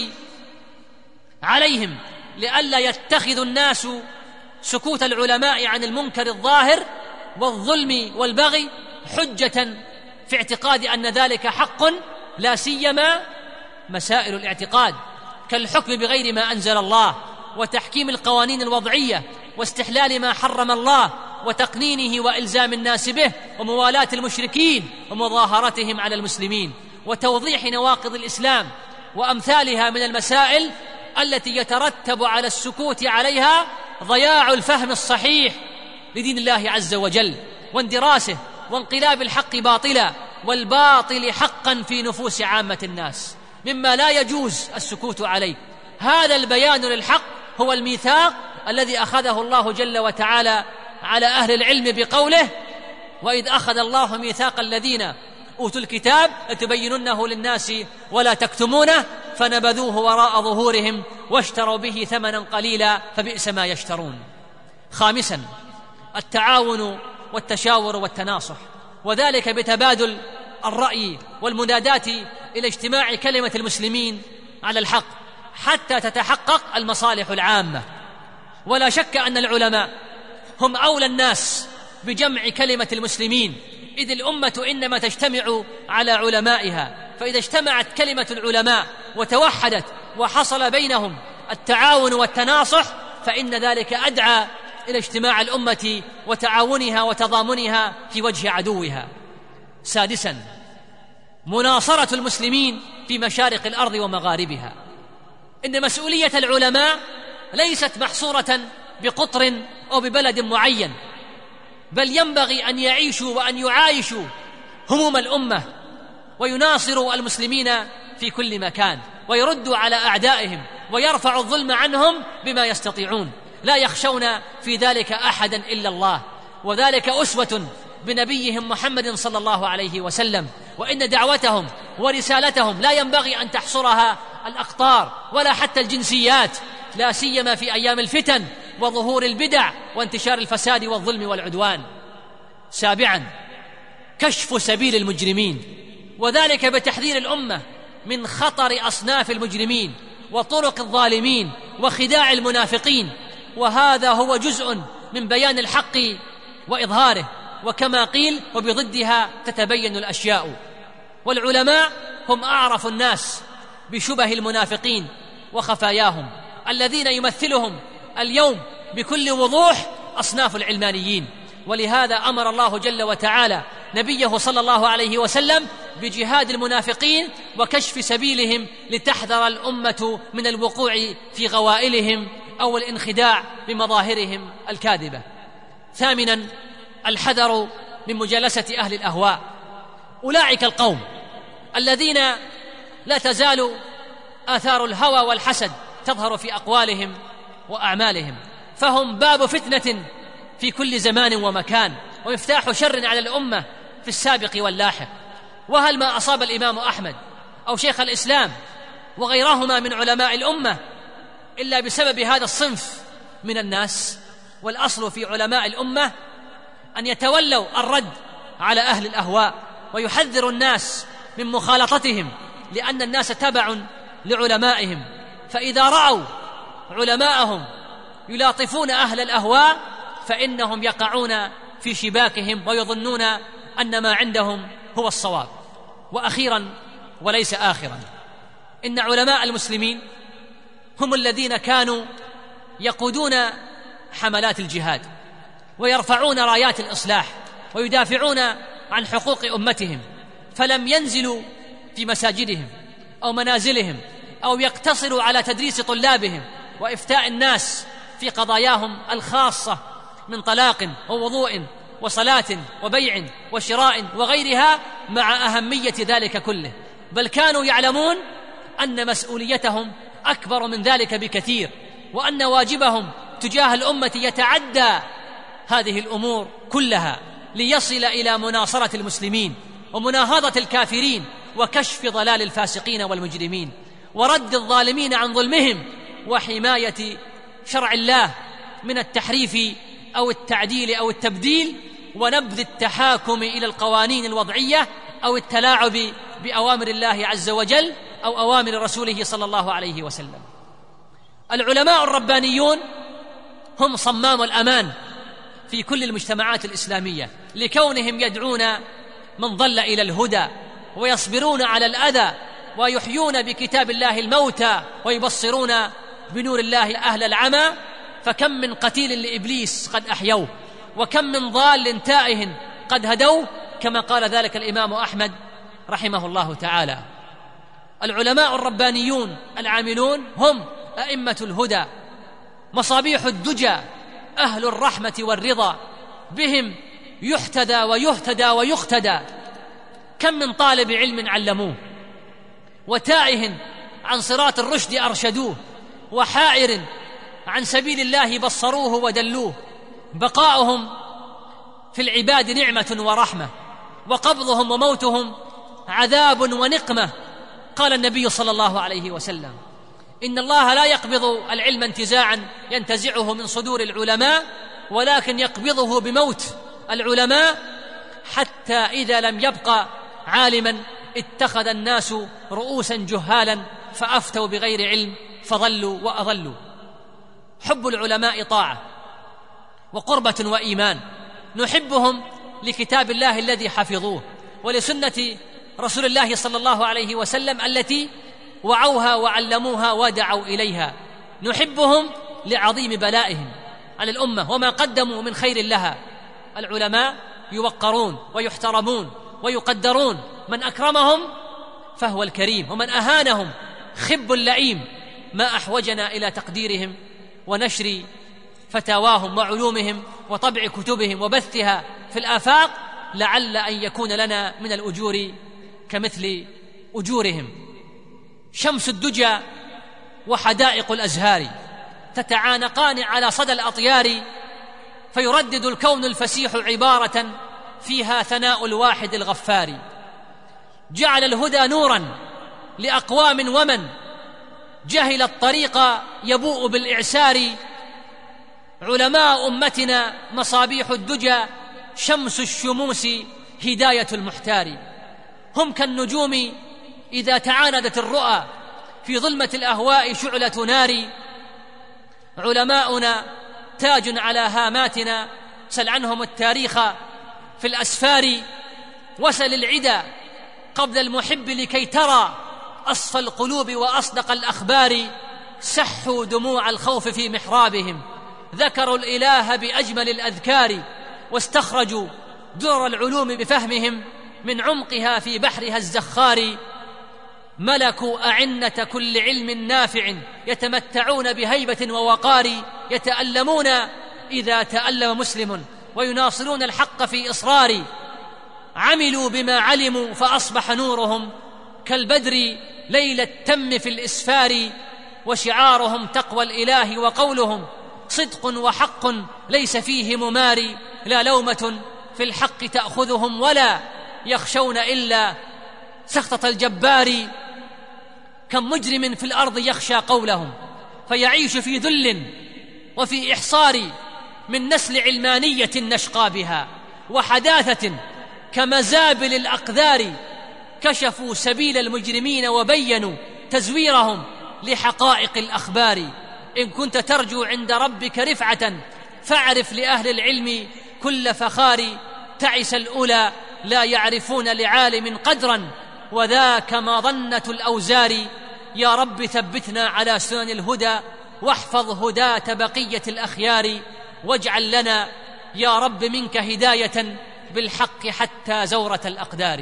B: عليهم لئلا يتخذ الناس سكوت العلماء عن المنكر الظاهر والظلم والبغي حجة في اعتقاد أن ذلك حق، لا سيما مسائل الاعتقاد كالحكم بغير ما أنزل الله، وتحكيم القوانين الوضعية، واستحلال ما حرم الله، وتقنينه وإلزام الناس به، وموالاة المشركين ومظاهرتهم على المسلمين، وتوضيح نواقض الإسلام وأمثالها من المسائل التي يترتب على السكوت عليها ضياع الفهم الصحيح لدين الله عز وجل، واندراسه، وانقلاب الحق باطلا والباطل حقا في نفوس عامة الناس، مما لا يجوز السكوت عليه. هذا البيان للحق هو الميثاق الذي أخذه الله جل وتعالى على أهل العلم بقوله: وإذ أخذ الله ميثاق الذين أوتوا الكتاب لتبيننه للناس ولا تكتمونه فنبذوه وراء ظهورهم واشتروا به ثمنا قليلا فبئس ما يشترون. خامسا التعاون والتشاور والتناصح، وذلك بتبادل الرأي والمنادات إلى اجتماع كلمة المسلمين على الحق حتى تتحقق المصالح العامة. ولا شك أن العلماء هم أولى الناس بجمع كلمة المسلمين، إذ الأمة إنما تجتمع على علمائها، فإذا اجتمعت كلمة العلماء وتوحدت وحصل بينهم التعاون والتناصح فإن ذلك أدعى إلى اجتماع الأمة وتعاونها وتضامنها في وجه عدوها. سادسا مناصرة المسلمين في مشارق الأرض ومغاربها، إن مسؤولية العلماء ليست محصورة بقطر أو ببلد معين، بل ينبغي أن يعيشوا وأن يعايشوا هموم الأمة، ويناصروا المسلمين في كل مكان، ويردوا على أعدائهم، ويرفعوا الظلم عنهم بما يستطيعون، لا يخشون في ذلك أحدا إلا الله، وذلك أسوة بنبيهم محمد صلى الله عليه وسلم. وإن دعوتهم ورسالتهم لا ينبغي أن تحصرها الأقطار ولا حتى الجنسيات، لا سيما في أيام الفتن وظهور البدع وانتشار الفساد والظلم والعدوان. سابعا، كشف سبيل المجرمين، وذلك بتحذير الأمة من خطر أصناف المجرمين وطرق الظالمين وخداع المنافقين، وهذا هو جزء من بيان الحق وإظهاره، وكما قيل وبضدها تتبين الأشياء. والعلماء هم أعرف الناس بشبه المنافقين وخفاياهم الذين يمثلهم اليوم بكل وضوح أصناف العلمانيين، ولهذا أمر الله جل وتعالى نبيه صلى الله عليه وسلم بجهاد المنافقين وكشف سبيلهم لتحذر الأمة من الوقوع في غوائلهم أو الانخداع بمظاهرهم الكاذبة. ثامنا، الحذر من مجالسة أهل الأهواء، أولئك القوم الذين لا تزال آثار الهوى والحسد تظهر في أقوالهم وأعمالهم، فهم باب فتنة في كل زمان ومكان، ومفتاح شر على الأمة في السابق واللاحق. وهل ما أصاب الإمام أحمد أو شيخ الإسلام وغيرهما من علماء الأمة إلا بسبب هذا الصنف من الناس؟ والأصل في علماء الأمة أن يتولوا الرد على أهل الأهواء ويحذروا الناس من مخالطتهم، لأن الناس تبع لعلمائهم، فإذا رأوا علماءهم يلاطفون أهل الأهواء فإنهم يقعون في شباكهم ويظنون أن ما عندهم هو الصواب. وأخيرا وليس آخرا، إن علماء المسلمين هم الذين كانوا يقودون حملات الجهاد ويرفعون رايات الإصلاح ويدافعون عن حقوق أمتهم، فلم ينزلوا في مساجدهم أو منازلهم أو يقتصروا على تدريس طلابهم وإفتاء الناس في قضاياهم الخاصة من طلاق ووضوء وصلاة وبيع وشراء وغيرها، مع أهمية ذلك كله، بل كانوا يعلمون أن مسؤوليتهم أكبر من ذلك بكثير، وأن واجبهم تجاه الأمة يتعدى هذه الأمور كلها ليصل إلى مناصرة المسلمين ومناهضة الكافرين وكشف ضلال الفاسقين والمجرمين ورد الظالمين عن ظلمهم وحماية شرع الله من التحريف أو التعديل أو التبديل ونبذ التحاكم إلى القوانين الوضعية أو التلاعب بأوامر الله عز وجل أو أوامر رسوله صلى الله عليه وسلم. العلماء الربانيون هم صمام الأمان في كل المجتمعات الإسلامية، لكونهم يدعون من ضل إلى الهدى ويصبرون على الأذى ويحيون بكتاب الله الموتى ويبصرون بنور الله أهل العمى. فكم من قتيل لإبليس قد أحيوه، وكم من ضال تائه قد هدوه، كما قال ذلك الإمام أحمد رحمه الله تعالى. العلماء الربانيون العاملون هم أئمة الهدى، مصابيح الدجى، أهل الرحمة والرضا، بهم يحتدى ويهتدى ويقتدى. كم من طالب علم علموه، وتائه عن صراط الرشد أرشدوه، وحائر عن سبيل الله بصروه ودلوه. بقاؤهم في العباد نعمة ورحمة، وقبضهم وموتهم عذاب ونقمة. قال النبي صلى الله عليه وسلم: إن الله لا يقبض العلم انتزاعا ينتزعه من صدور العلماء، ولكن يقبضه بموت العلماء، حتى إذا لم يبق عالما اتخذ الناس رؤوسا جهالا فأفتوا بغير علم فضلوا وأضلوا. حب العلماء طاعة وقربة وإيمان، نحبهم لكتاب الله الذي حفظوه ولسنة رسول الله صلى الله عليه وسلم التي وعوها وعلموها ودعوا إليها. نحبهم لعظيم بلائهم على الأمة وما قدموا من خير لها. العلماء يوقرون ويحترمون ويقدرون، من أكرمهم فهو الكريم، ومن أهانهم خب لئيم. ما أحوجنا إلى تقديرهم ونشر فتاواهم وعلومهم وطبع كتبهم وبثها في الآفاق، لعل أن يكون لنا من الأجور كمثل أجورهم. شمس الدجى وحدائق الأزهار تتعانقان على صدى الأطيار، فيردد الكون الفسيح عبارة فيها ثناء الواحد الغفار. جعل الهدى نورا لأقوام ومن جهل الطريق يبوء بالإعسار. علماء أمتنا مصابيح الدجى، شمس الشموس هداية المحتار. هم كالنجوم إذا تعاندت الرؤى في ظلمة الأهواء شعلة نار. علماؤنا تاج على هاماتنا، سل عنهم التاريخ في الأسفار. وسل العدا قبل المحب لكي ترى أصفى القلوب وأصدق الأخبار. سحوا دموع الخوف في محرابهم، ذكروا الإله بأجمل الأذكار. واستخرجوا درر العلوم بفهمهم من عمقها في بحرها الزخار. ملكوا أعنة كل علم نافع، يتمتعون بهيبة ووقار. يتألمون إذا تألم مسلم، ويناصرون الحق في إصرار. عملوا بما علموا فأصبح نورهم كالبدر ليل التم في الإسفار. وشعارهم تقوى الإله، وقولهم صدق وحق ليس فيه مماري. لا لومة في الحق تأخذهم، ولا يخشون إلا سخطة الجبار. كم مجرم في الأرض يخشى قولهم، فيعيش في ذل وفي إحصار. من نسل علمانية نشقى بها وحداثة كمزابل الأقذار. كشفوا سبيل المجرمين وبينوا تزويرهم لحقائق الأخبار. إن كنت ترجو عند ربك رفعة، فاعرف لأهل العلم كل فخار. تعس الأولى لا يعرفون لعالم قدرا، وذاك ما ظنة الأوزار. يا رب ثبتنا على سنن الهدى، واحفظ هداة بقية الأخيار. واجعل لنا يا رب منك هداية بالحق حتى زورة الأقدار.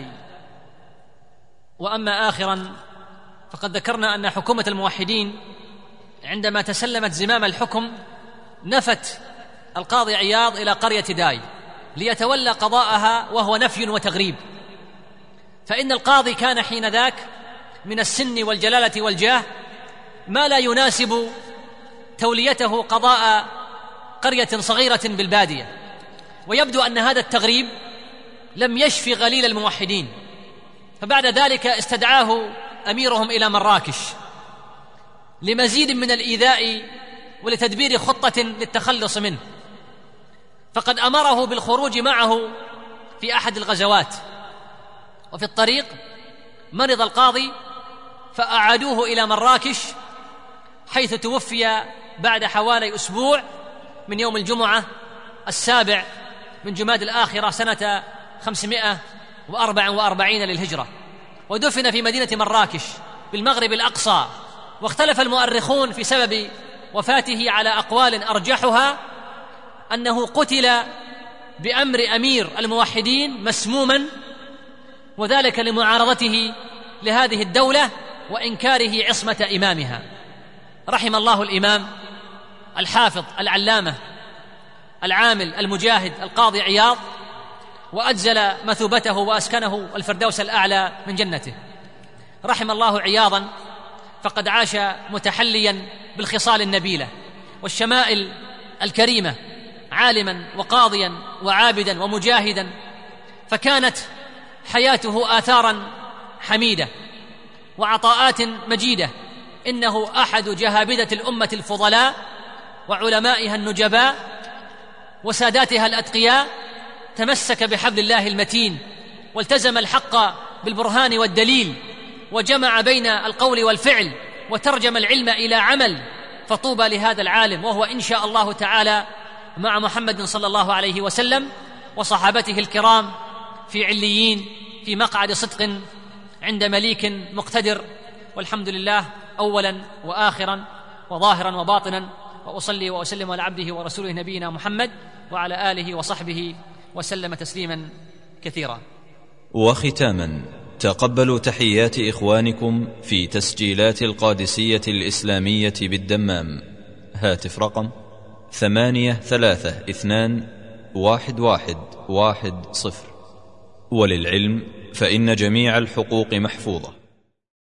B: وأما آخرا، فقد ذكرنا أن حكومة الموحدين عندما تسلمت زمام الحكم نفت القاضي عياض إلى قرية داي ليتولى قضاءها، وهو نفي وتغريب. فإن القاضي كان حين ذاك من السن والجلالة والجاه ما لا يناسب توليته قضاء قرية صغيرة بالبادية. ويبدو أن هذا التغريب لم يشفي غليل الموحدين، فبعد ذلك استدعاه أميرهم إلى مراكش لمزيد من الإيذاء ولتدبير خطة للتخلص منه. فقد أمره بالخروج معه في أحد الغزوات، وفي الطريق مرض القاضي فأعادوه إلى مراكش، حيث توفي بعد حوالي أسبوع من يوم الجمعة السابع من جماد الآخرة سنة خمسمائة وأربعة وأربعين للهجرة، ودفن في مدينة مراكش بالمغرب الأقصى. واختلف المؤرخون في سبب وفاته على أقوال أرجحها أنه قتل بأمر أمير الموحدين مسموما، وذلك لمعارضته لهذه الدولة وإنكاره عصمة إمامها. رحم الله الإمام الحافظ العلامة العامل المجاهد القاضي عياض، وأجزل مثوبته وأسكنه الفردوس الأعلى من جنته. رحم الله عياضا، فقد عاش متحليا بالخصال النبيلة والشمائل الكريمة، عالما وقاضيا وعابدا ومجاهدا، فكانت حياته آثارا حميدة وعطاءات مجيدة. إنه أحد جهابذة الأمة الفضلاء وعلمائها النجباء وساداتها الأتقياء. تمسك بحبل الله المتين، والتزم الحق بالبرهان والدليل، وجمع بين القول والفعل، وترجم العلم إلى عمل. فطوبى لهذا العالم، وهو إن شاء الله تعالى مع محمد صلى الله عليه وسلم وصحابته الكرام في عليين في مقعد صدق عند مليك مقتدر. والحمد لله أولا وآخرا وظاهرا وباطنا، وأصلي وأسلم على عبده ورسوله نبينا محمد وعلى آله وصحبه وسلم تسليما كثيرا.
A: وختاما، تقبلوا تحيات إخوانكم في تسجيلات القادسية الإسلامية بالدمام. هاتف رقم ثمانية ثلاثة اثنان واحد واحد واحد صفر. وللعلم فإن جميع الحقوق محفوظة.